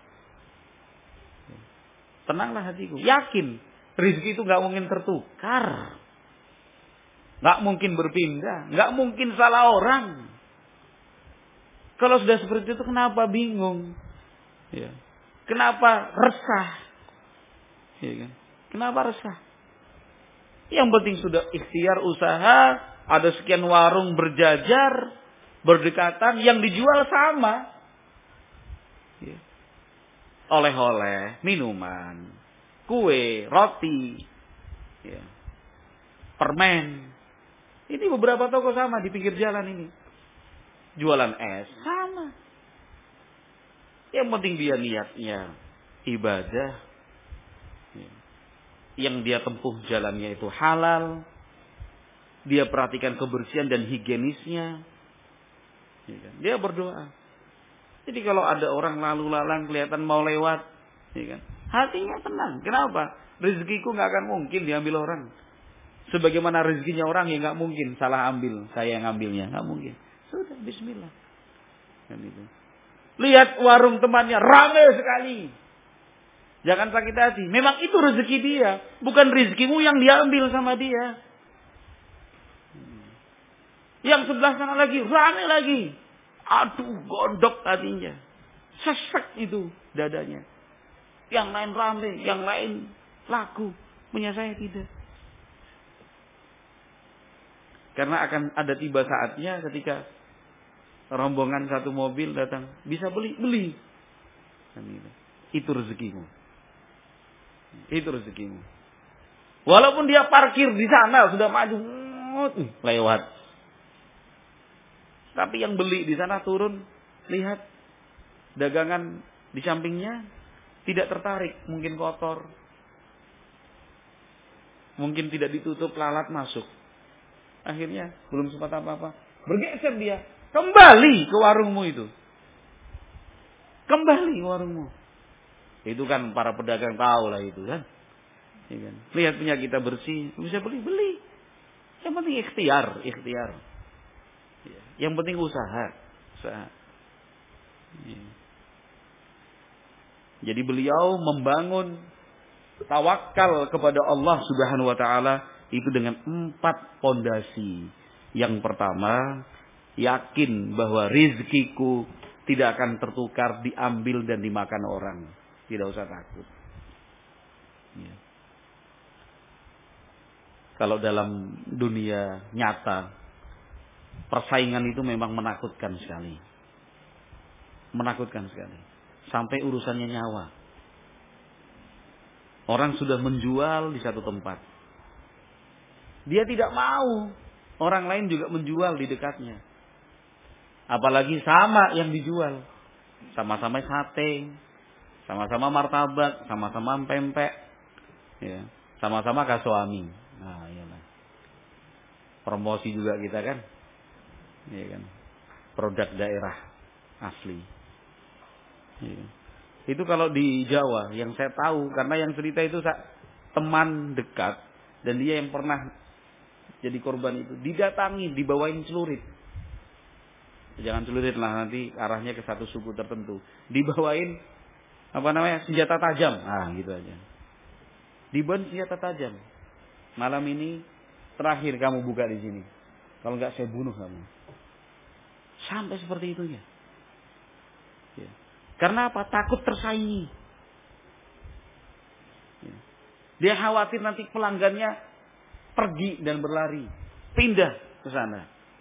Tenanglah hatiku. Yakin rezeki itu gak mungkin tertukar. Gak mungkin berpindah. Gak mungkin salah orang. Kalau sudah seperti itu kenapa bingung? Ya. Kenapa resah? Ya kan? Kenapa resah? Yang penting sudah ikhtiar usaha. Ada sekian warung berjajar. Berdekatan. Yang dijual sama. Ya. Oleh-oleh. Minuman. Kue. Roti. Ya. Permen. Ini beberapa toko sama di pinggir jalan ini. Jualan es. Sama. Yang penting dia niatnya ibadah. Yang dia tempuh jalannya itu halal. Dia perhatikan kebersihan dan higienisnya. Dia berdoa. Jadi kalau ada orang lalu lalang kelihatan mau lewat. Hatinya tenang. Kenapa? Rezekiku gak akan mungkin diambil orang. Sebagaimana rezekinya orang yang nggak mungkin salah ambil, saya yang ngambilnya, nggak mungkin. Sudah, Bismillah. Kan itu. Lihat warung temannya ramai sekali. Jangan sakit hati. Memang itu rezeki dia, bukan rezekimu yang diambil sama dia. Yang sebelah sana lagi ramai lagi. Aduh, gondok hatinya, sesek itu dadanya. Yang lain ramai, yang lain laku. Punya saya tidak. Karena akan ada tiba saatnya ketika rombongan satu mobil datang. Bisa beli. Itu rezekimu. Itu rezekimu. Walaupun dia parkir di sana, sudah maju. Lewat. Tapi yang beli di sana turun. Lihat. Dagangan di sampingnya. Tidak tertarik. Mungkin kotor. Mungkin tidak ditutup, lalat masuk. Akhirnya belum sempat apa-apa, bergeser dia kembali ke warungmu itu. Kembali ke warungmu. Itu kan para pedagang tahu lah itu kan. Ya kan? Lihat punya kita bersih, bisa beli. Yang penting ikhtiar. Yang penting usaha. Ya. Jadi beliau membangun tawakal kepada Allah Subhanahu wa taala itu dengan 4 pondasi. Yang pertama, yakin bahwa rizkiku tidak akan tertukar, diambil dan dimakan orang. Tidak usah takut. Ya. Kalau dalam dunia nyata, persaingan itu memang menakutkan sekali. Sampai urusannya nyawa. Orang sudah menjual di satu tempat. Dia tidak mau orang lain juga menjual di dekatnya. Apalagi sama yang dijual. Sama-sama sate, sama-sama martabak, sama-sama pempek, ya, sama-sama kasuami. Nah, iyalah. Promosi juga kita kan. Ya kan. Produk daerah asli. Ya. Itu kalau di Jawa yang saya tahu, karena yang cerita itu teman dekat dan dia yang pernah jadi korban itu, didatangi, dibawain celurit. Jangan celurit lah, nanti arahnya ke satu suku tertentu. Dibawain senjata tajam. Ah, gitu aja. Dibawain senjata tajam. Malam ini terakhir kamu buka di sini. Kalau enggak saya bunuh kamu. Sampai seperti itu ya. Ya. Karena apa? Takut tersaingi. Ya. Dia khawatir nanti pelanggannya pergi dan berlari, pindah ke sana.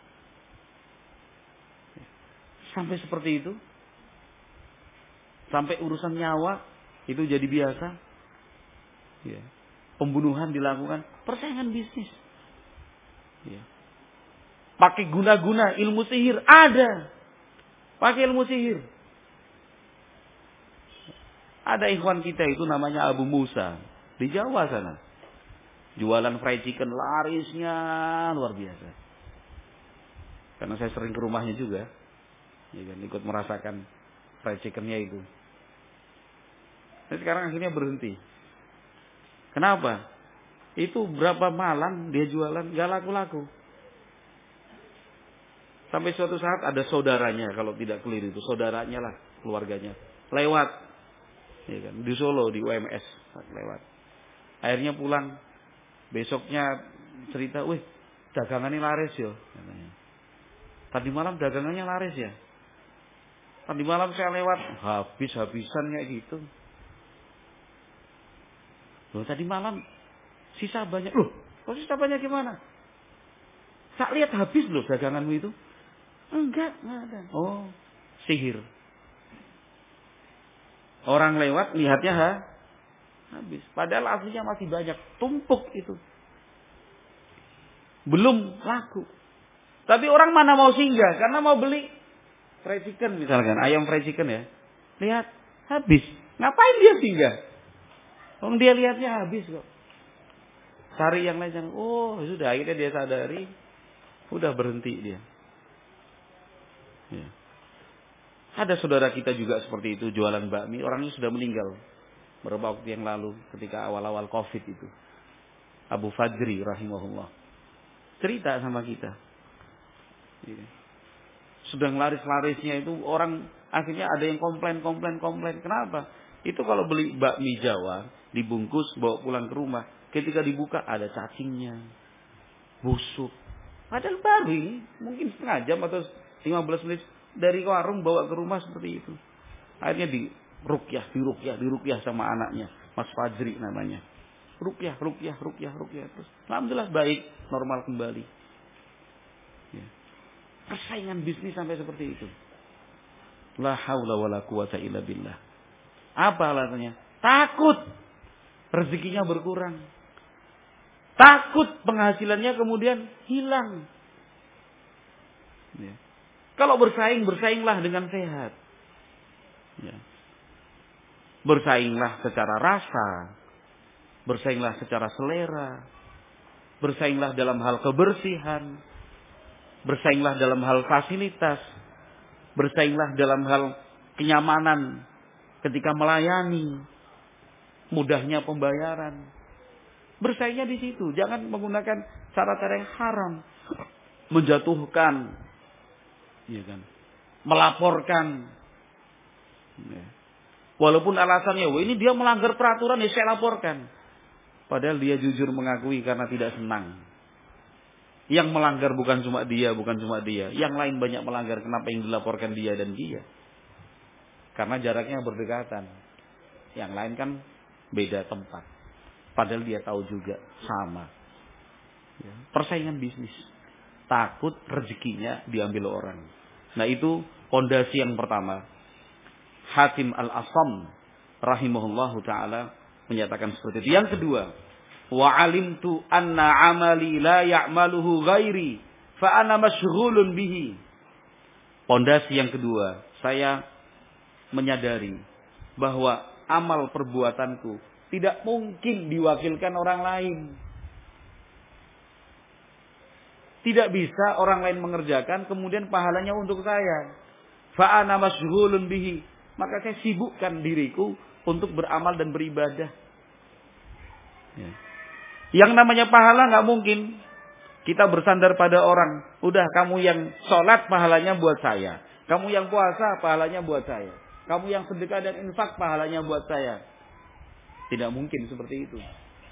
Sampai seperti itu. Sampai urusan nyawa itu jadi biasa. Ya. Pembunuhan dilakukan, persaingan bisnis. Ya. Pakai guna-guna ilmu sihir ada. Pakai ilmu sihir. Ada ikhwan kita itu namanya Abu Musa di Jawa sana. Jualan fried chicken larisnya luar biasa. Karena saya sering ke rumahnya juga. Ya kan, ikut merasakan fried chickennya itu. Dan sekarang akhirnya berhenti. Kenapa? Itu berapa malam dia jualan gak laku-laku. Sampai suatu saat ada saudaranya, kalau tidak keliru itu saudaranya lah, keluarganya lewat, ya kan, di Solo di UMS lewat. Akhirnya pulang, besoknya cerita, wih dagangannya laris ya. Tadi malam dagangannya laris ya. Tadi malam saya lewat, habis-habisan kayak gitu. Loh tadi malam sisa banyak. Loh kok sisa banyak gimana? Tak lihat habis loh daganganmu itu. Enggak ada. Oh, sihir. Orang lewat lihatnya habis. Padahal aslinya masih banyak, tumpuk itu. Belum laku. Tapi orang mana mau singgah karena mau beli fried chicken misalkan, ayam fried chicken ya. Lihat habis. Ngapain dia singgah? Dia lihatnya habis kok. Cari yang lain. Oh, sudah akhirnya dia sadari, udah berhenti dia. Ya. Ada saudara kita juga seperti itu jualan bakmi, orangnya sudah meninggal beberapa waktu yang lalu ketika awal-awal Covid itu. Abu Fajri rahimahullah. Cerita sama kita. Ya. Sedang laris-larisnya itu orang akhirnya ada yang komplain. Kenapa? Itu kalau beli bakmi Jawa dibungkus bawa pulang ke rumah, ketika dibuka ada cacingnya, busuk. Padahal baru ini, mungkin setengah jam atau 15 menit dari warung bawa ke rumah seperti itu. Akhirnya diruqyah sama anaknya, Mas Fajri namanya. Ruqyah terus. Alhamdulillah baik, normal kembali. Ya. Persaingan bisnis sampai seperti itu. La haula wala quwata illa billah. Apa alasannya? Takut rezekinya berkurang. Takut penghasilannya kemudian hilang. Ya. Kalau bersainglah dengan sehat. Ya. Bersainglah secara rasa. Bersainglah secara selera. Bersainglah dalam hal kebersihan. Bersainglah dalam hal fasilitas. Bersainglah dalam hal kenyamanan ketika melayani. Mudahnya pembayaran. Bersaingnya di situ. Jangan menggunakan cara-cara yang haram. Menjatuhkan. Ya kan? Melaporkan. Ya. Walaupun alasannya, wah ini dia melanggar peraturan, ya saya laporkan. Padahal dia jujur mengakui karena tidak senang. Yang melanggar bukan cuma dia. Yang lain banyak melanggar, kenapa yang dilaporkan dia dan dia? Karena jaraknya berdekatan. Yang lain kan beda tempat. Padahal dia tahu juga sama. Ya. Persaingan bisnis. Takut rezekinya diambil orang. Nah itu pondasi yang pertama. Hatim Al-Asam rahimahullahu ta'ala menyatakan seperti itu. Yang kedua, wa alimtu anna amali la ya'maluhu ghairi fa ana masyghulun bihi. Pondasi yang kedua, saya menyadari bahwa amal perbuatanku tidak mungkin diwakilkan orang lain. Tidak bisa orang lain mengerjakan kemudian pahalanya untuk saya. Fa ana masyghulun bihi. Maka saya sibukkan diriku untuk beramal dan beribadah. Ya. Yang namanya pahala nggak mungkin kita bersandar pada orang. Udah kamu yang sholat pahalanya buat saya. Kamu yang puasa pahalanya buat saya. Kamu yang sedekah dan infak pahalanya buat saya. Tidak mungkin seperti itu.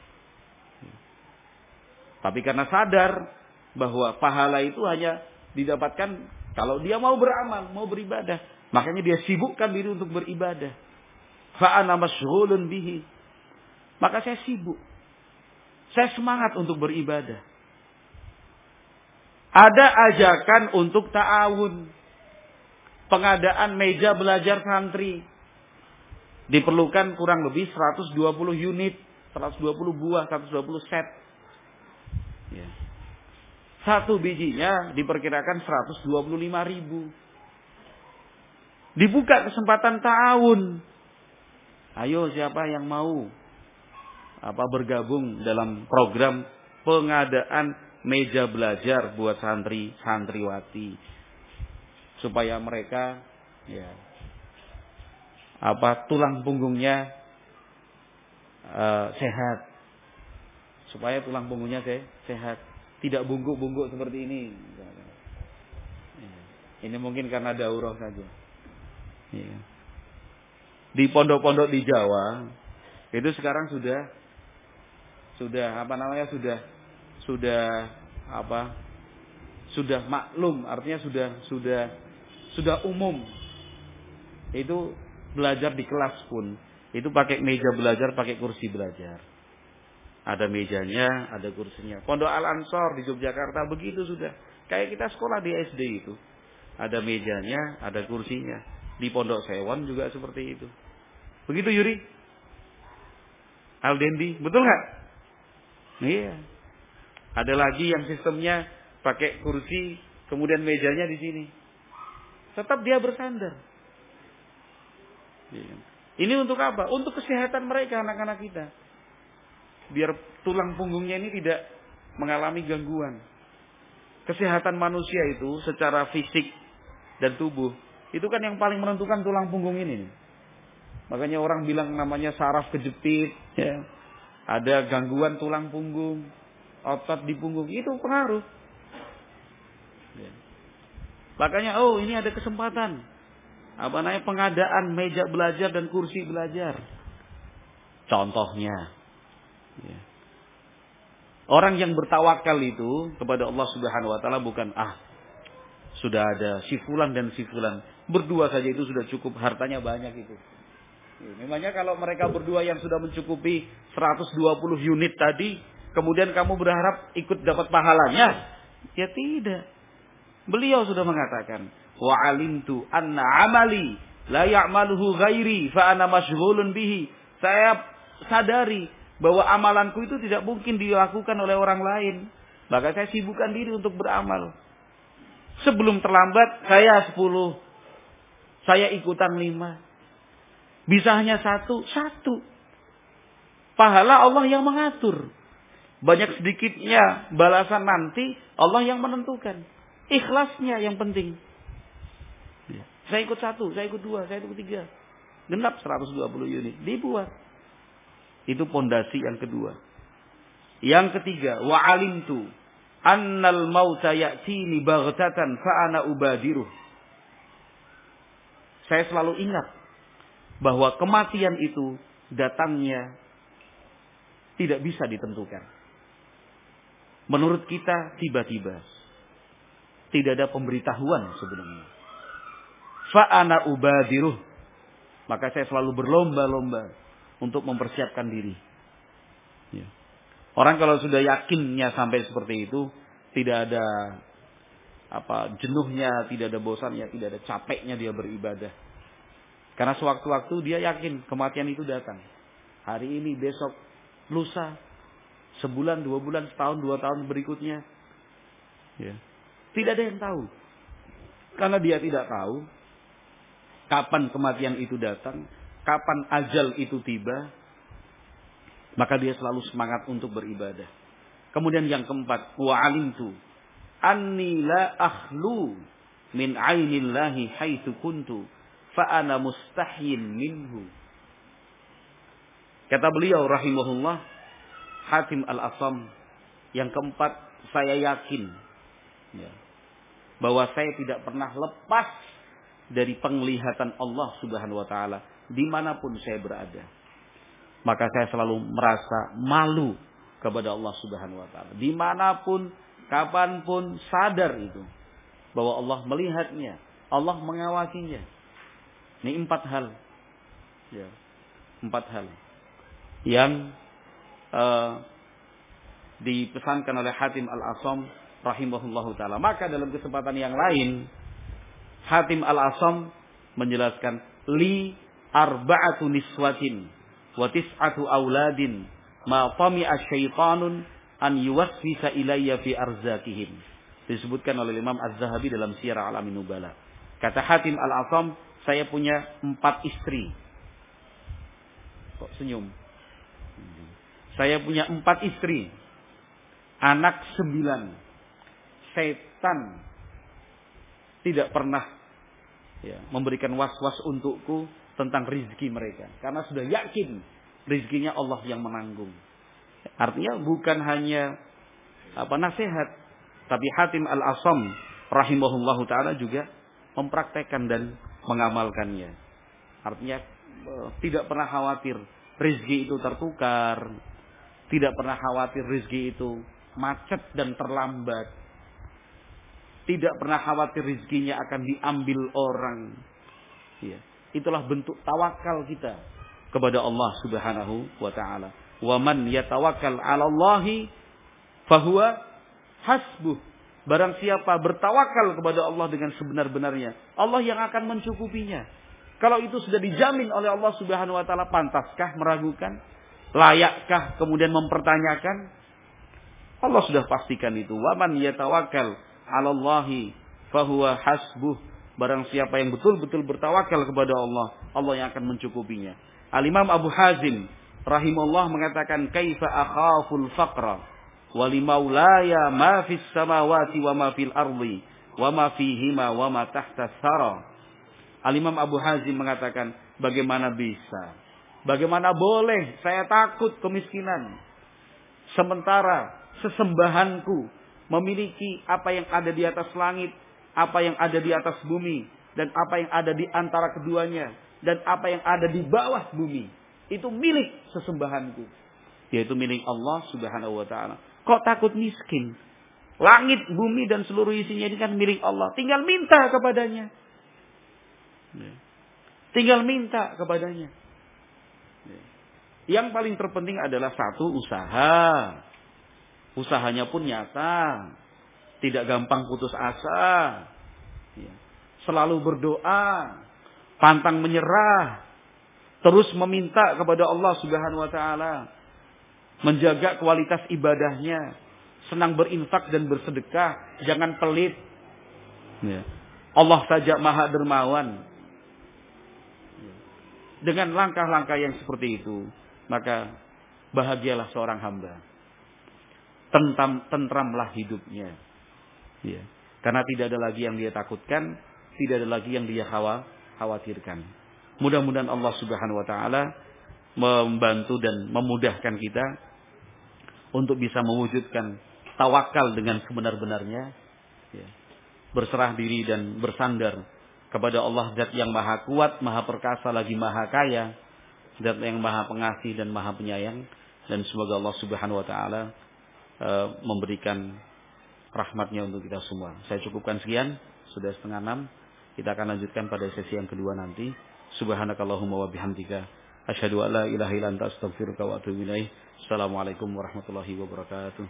Tapi karena sadar bahwa pahala itu hanya didapatkan kalau dia mau beramal, mau beribadah. Makanya dia sibukkan diri untuk beribadah. Fa ana masyghulun bihi. Maka saya sibuk. Saya semangat untuk beribadah. Ada ajakan untuk ta'awun. Pengadaan meja belajar santri. Diperlukan kurang lebih 120 unit. 120 buah, 120 set. Ya. Satu bijinya diperkirakan 125.000. Dibuka kesempatan ta'awun. Ayo siapa yang mau bergabung dalam program pengadaan meja belajar buat santri, santriwati. Supaya mereka tulang punggungnya sehat. Supaya tulang punggungnya sehat. Tidak bungkuk-bungkuk seperti ini. Ini mungkin karena daurah saja. Ya. Di pondok-pondok di Jawa itu sekarang sudah maklum, artinya sudah umum. Itu belajar di kelas pun itu pakai meja belajar, pakai kursi belajar. Ada mejanya, ada kursinya. Pondok Al-Ansor di Yogyakarta begitu sudah. Kayak kita sekolah di SD itu. Ada mejanya, ada kursinya. Di Pondok Sewon juga seperti itu. Begitu Yuri? Aldendi, betul nggak? Iya. Ada lagi yang sistemnya pakai kursi, kemudian mejanya di sini. Tetap dia bersandar. Iya. Ini untuk apa? Untuk kesehatan mereka, anak-anak kita. Biar tulang punggungnya ini tidak mengalami gangguan. Kesehatan manusia itu secara fisik dan tubuh itu kan yang paling menentukan tulang punggung ini. Makanya orang bilang namanya saraf kejepit. Ya. Ada gangguan tulang punggung, otot di punggung. Itu pengaruh. Ya. Makanya ini ada kesempatan. Pengadaan meja belajar dan kursi belajar. Contohnya. Ya. Orang yang bertawakal itu kepada Allah Subhanahu wa taala bukan sudah ada si fulan dan si fulan. Berdua saja itu sudah cukup, hartanya banyak itu. Memangnya kalau mereka berdua yang sudah mencukupi 120 unit tadi, kemudian kamu berharap ikut dapat pahalanya? Ya tidak. Beliau sudah mengatakan, wa alimtu anna amali la ya'maluhu ghairi fa ana masyghulun bihi. Saya sadari bahwa amalanku itu tidak mungkin dilakukan oleh orang lain. Maka saya sibukkan diri untuk beramal. Sebelum terlambat saya 10, saya ikutan 5. Bisa hanya satu. Pahala Allah yang mengatur. banyak sedikitnya balasan nanti Allah yang menentukan. Ikhlasnya yang penting. Saya ikut 1, saya ikut 2, saya ikut 3. Genap 120 unit. Dibuat. Itu pondasi yang kedua. Yang ketiga, wa alimtu annal mauta ya'tini baghtatan fa ana ubadiruh. Saya selalu ingat bahwa kematian itu datangnya tidak bisa ditentukan. Menurut kita tiba-tiba. Tidak ada pemberitahuan sebenarnya. Fa ana ubadiruh. Maka saya selalu berlomba-lomba untuk mempersiapkan diri. Ya. Orang kalau sudah yakinnya sampai seperti itu, tidak ada jenuhnya, tidak ada bosannya, tidak ada capeknya dia beribadah. Karena sewaktu-waktu dia yakin kematian itu datang. Hari ini, besok, lusa, sebulan, 2 bulan, setahun, 2 tahun berikutnya. Ya. Tidak ada yang tahu. Karena dia tidak tahu kapan kematian itu datang, kapan ajal itu tiba, maka dia selalu semangat untuk beribadah. Kemudian yang keempat, wa alimtu anni la akhlu min ainillahi haitsu kuntu fa ana mustahyin minhu. Kata beliau rahimahullah, Hatim Al-Asam, yang keempat, saya yakin bahwa saya tidak pernah lepas dari penglihatan Allah Subhanahu wa taala dimanapun saya berada. Maka saya selalu merasa malu kepada Allah Subhanahu wa taala. Dimanapun, kapanpun, sadar itu bahwa Allah melihatnya, Allah mengawasinya. Ini 4 hal. Ya. 4 hal yang dipesankan oleh Hatim Al-Asam rahimahullahu taala. Maka dalam kesempatan yang lain, Hatim Al-Asam menjelaskan, li arba'atu niswatin wa tis'atu auladin ma tami'a syaitanun an yuwaswisa ilayya fi arzakihim. Disebutkan oleh Imam Az-Zahabi dalam Syiar A'lamin Nubala. Kata Hatim Al-Asam, saya punya 4 istri. Kok senyum? Saya punya 4 istri. Anak 9. Setan tidak pernah memberikan was-was untukku tentang rizki mereka. Karena sudah yakin rizkinya Allah yang menanggung. Artinya bukan hanya nasihat, tapi Hatim Al-Asam rahimahullahu taala juga mempraktekkan dan mengamalkannya. Artinya tidak pernah khawatir rizki itu tertukar, tidak pernah khawatir rizki itu macet dan terlambat, tidak pernah khawatir rizkinya akan diambil orang. Ya. Itulah bentuk tawakal kita kepada Allah Subhanahu wa taala. Wa man yatawakkal 'ala Allahi fahuwa hasbuh. Barang siapa bertawakal kepada Allah dengan sebenar-benarnya, Allah yang akan mencukupinya. Kalau itu sudah dijamin oleh Allah Subhanahu wa taala, pantaskah meragukan? Layakkah kemudian mempertanyakan? Allah sudah pastikan itu. Wa man yatawakkal 'ala Allahi fahuwa hasbuh. Barang siapa yang betul-betul bertawakal kepada Allah, Allah yang akan mencukupinya. Al-Imam Abu Hazim rahimahullah mengatakan, kaifa akhaful faqra wa li maulaya ma fis samawati wa ma fil ardi wa ma fihima wa ma tahta tsara. Al-Imam Abu Hazim mengatakan, bagaimana bisa, bagaimana boleh saya takut kemiskinan sementara sesembahanku memiliki apa yang ada di atas langit, apa yang ada di atas bumi, dan apa yang ada di antara keduanya, dan apa yang ada di bawah bumi. Itu milik sesembahanku, yaitu milik Allah Subhanahu wa taala. Kok takut miskin? Langit, bumi, dan seluruh isinya ini kan milik Allah. Tinggal minta kepadanya. Tinggal minta kepadanya. Yang paling terpenting adalah 1, usaha. Usahanya pun nyata. Tidak gampang putus asa. Selalu berdoa. Pantang menyerah. Terus meminta kepada Allah Subhanahu wa taala. Menjaga kualitas ibadahnya. Senang berinfak dan bersedekah. Jangan pelit. Allah saja Maha Dermawan. Dengan langkah-langkah yang seperti itu, maka bahagialah seorang hamba. tentramlah hidupnya. Ya. Karena tidak ada lagi yang dia takutkan, tidak ada lagi yang dia khawatirkan. Mudah-mudahan Allah Subhanahu wa taala membantu dan memudahkan kita untuk bisa mewujudkan tawakal dengan sebenar-benarnya, ya. Berserah diri dan bersandar kepada Allah, Zat yang maha kuat, maha perkasa, lagi maha kaya, Zat yang maha pengasih dan maha penyayang. Dan semoga Allah Subhanahu wa taala memberikan rahmatnya untuk kita semua. Saya cukupkan sekian, sudah 5:30. Kita akan lanjutkan pada sesi yang kedua nanti. Subhanakallahumma wa bihamdika asyhadu an la ilaha illa anta astaghfiruka wa atubu ilaik. Assalamualaikum warahmatullahi wabarakatuh.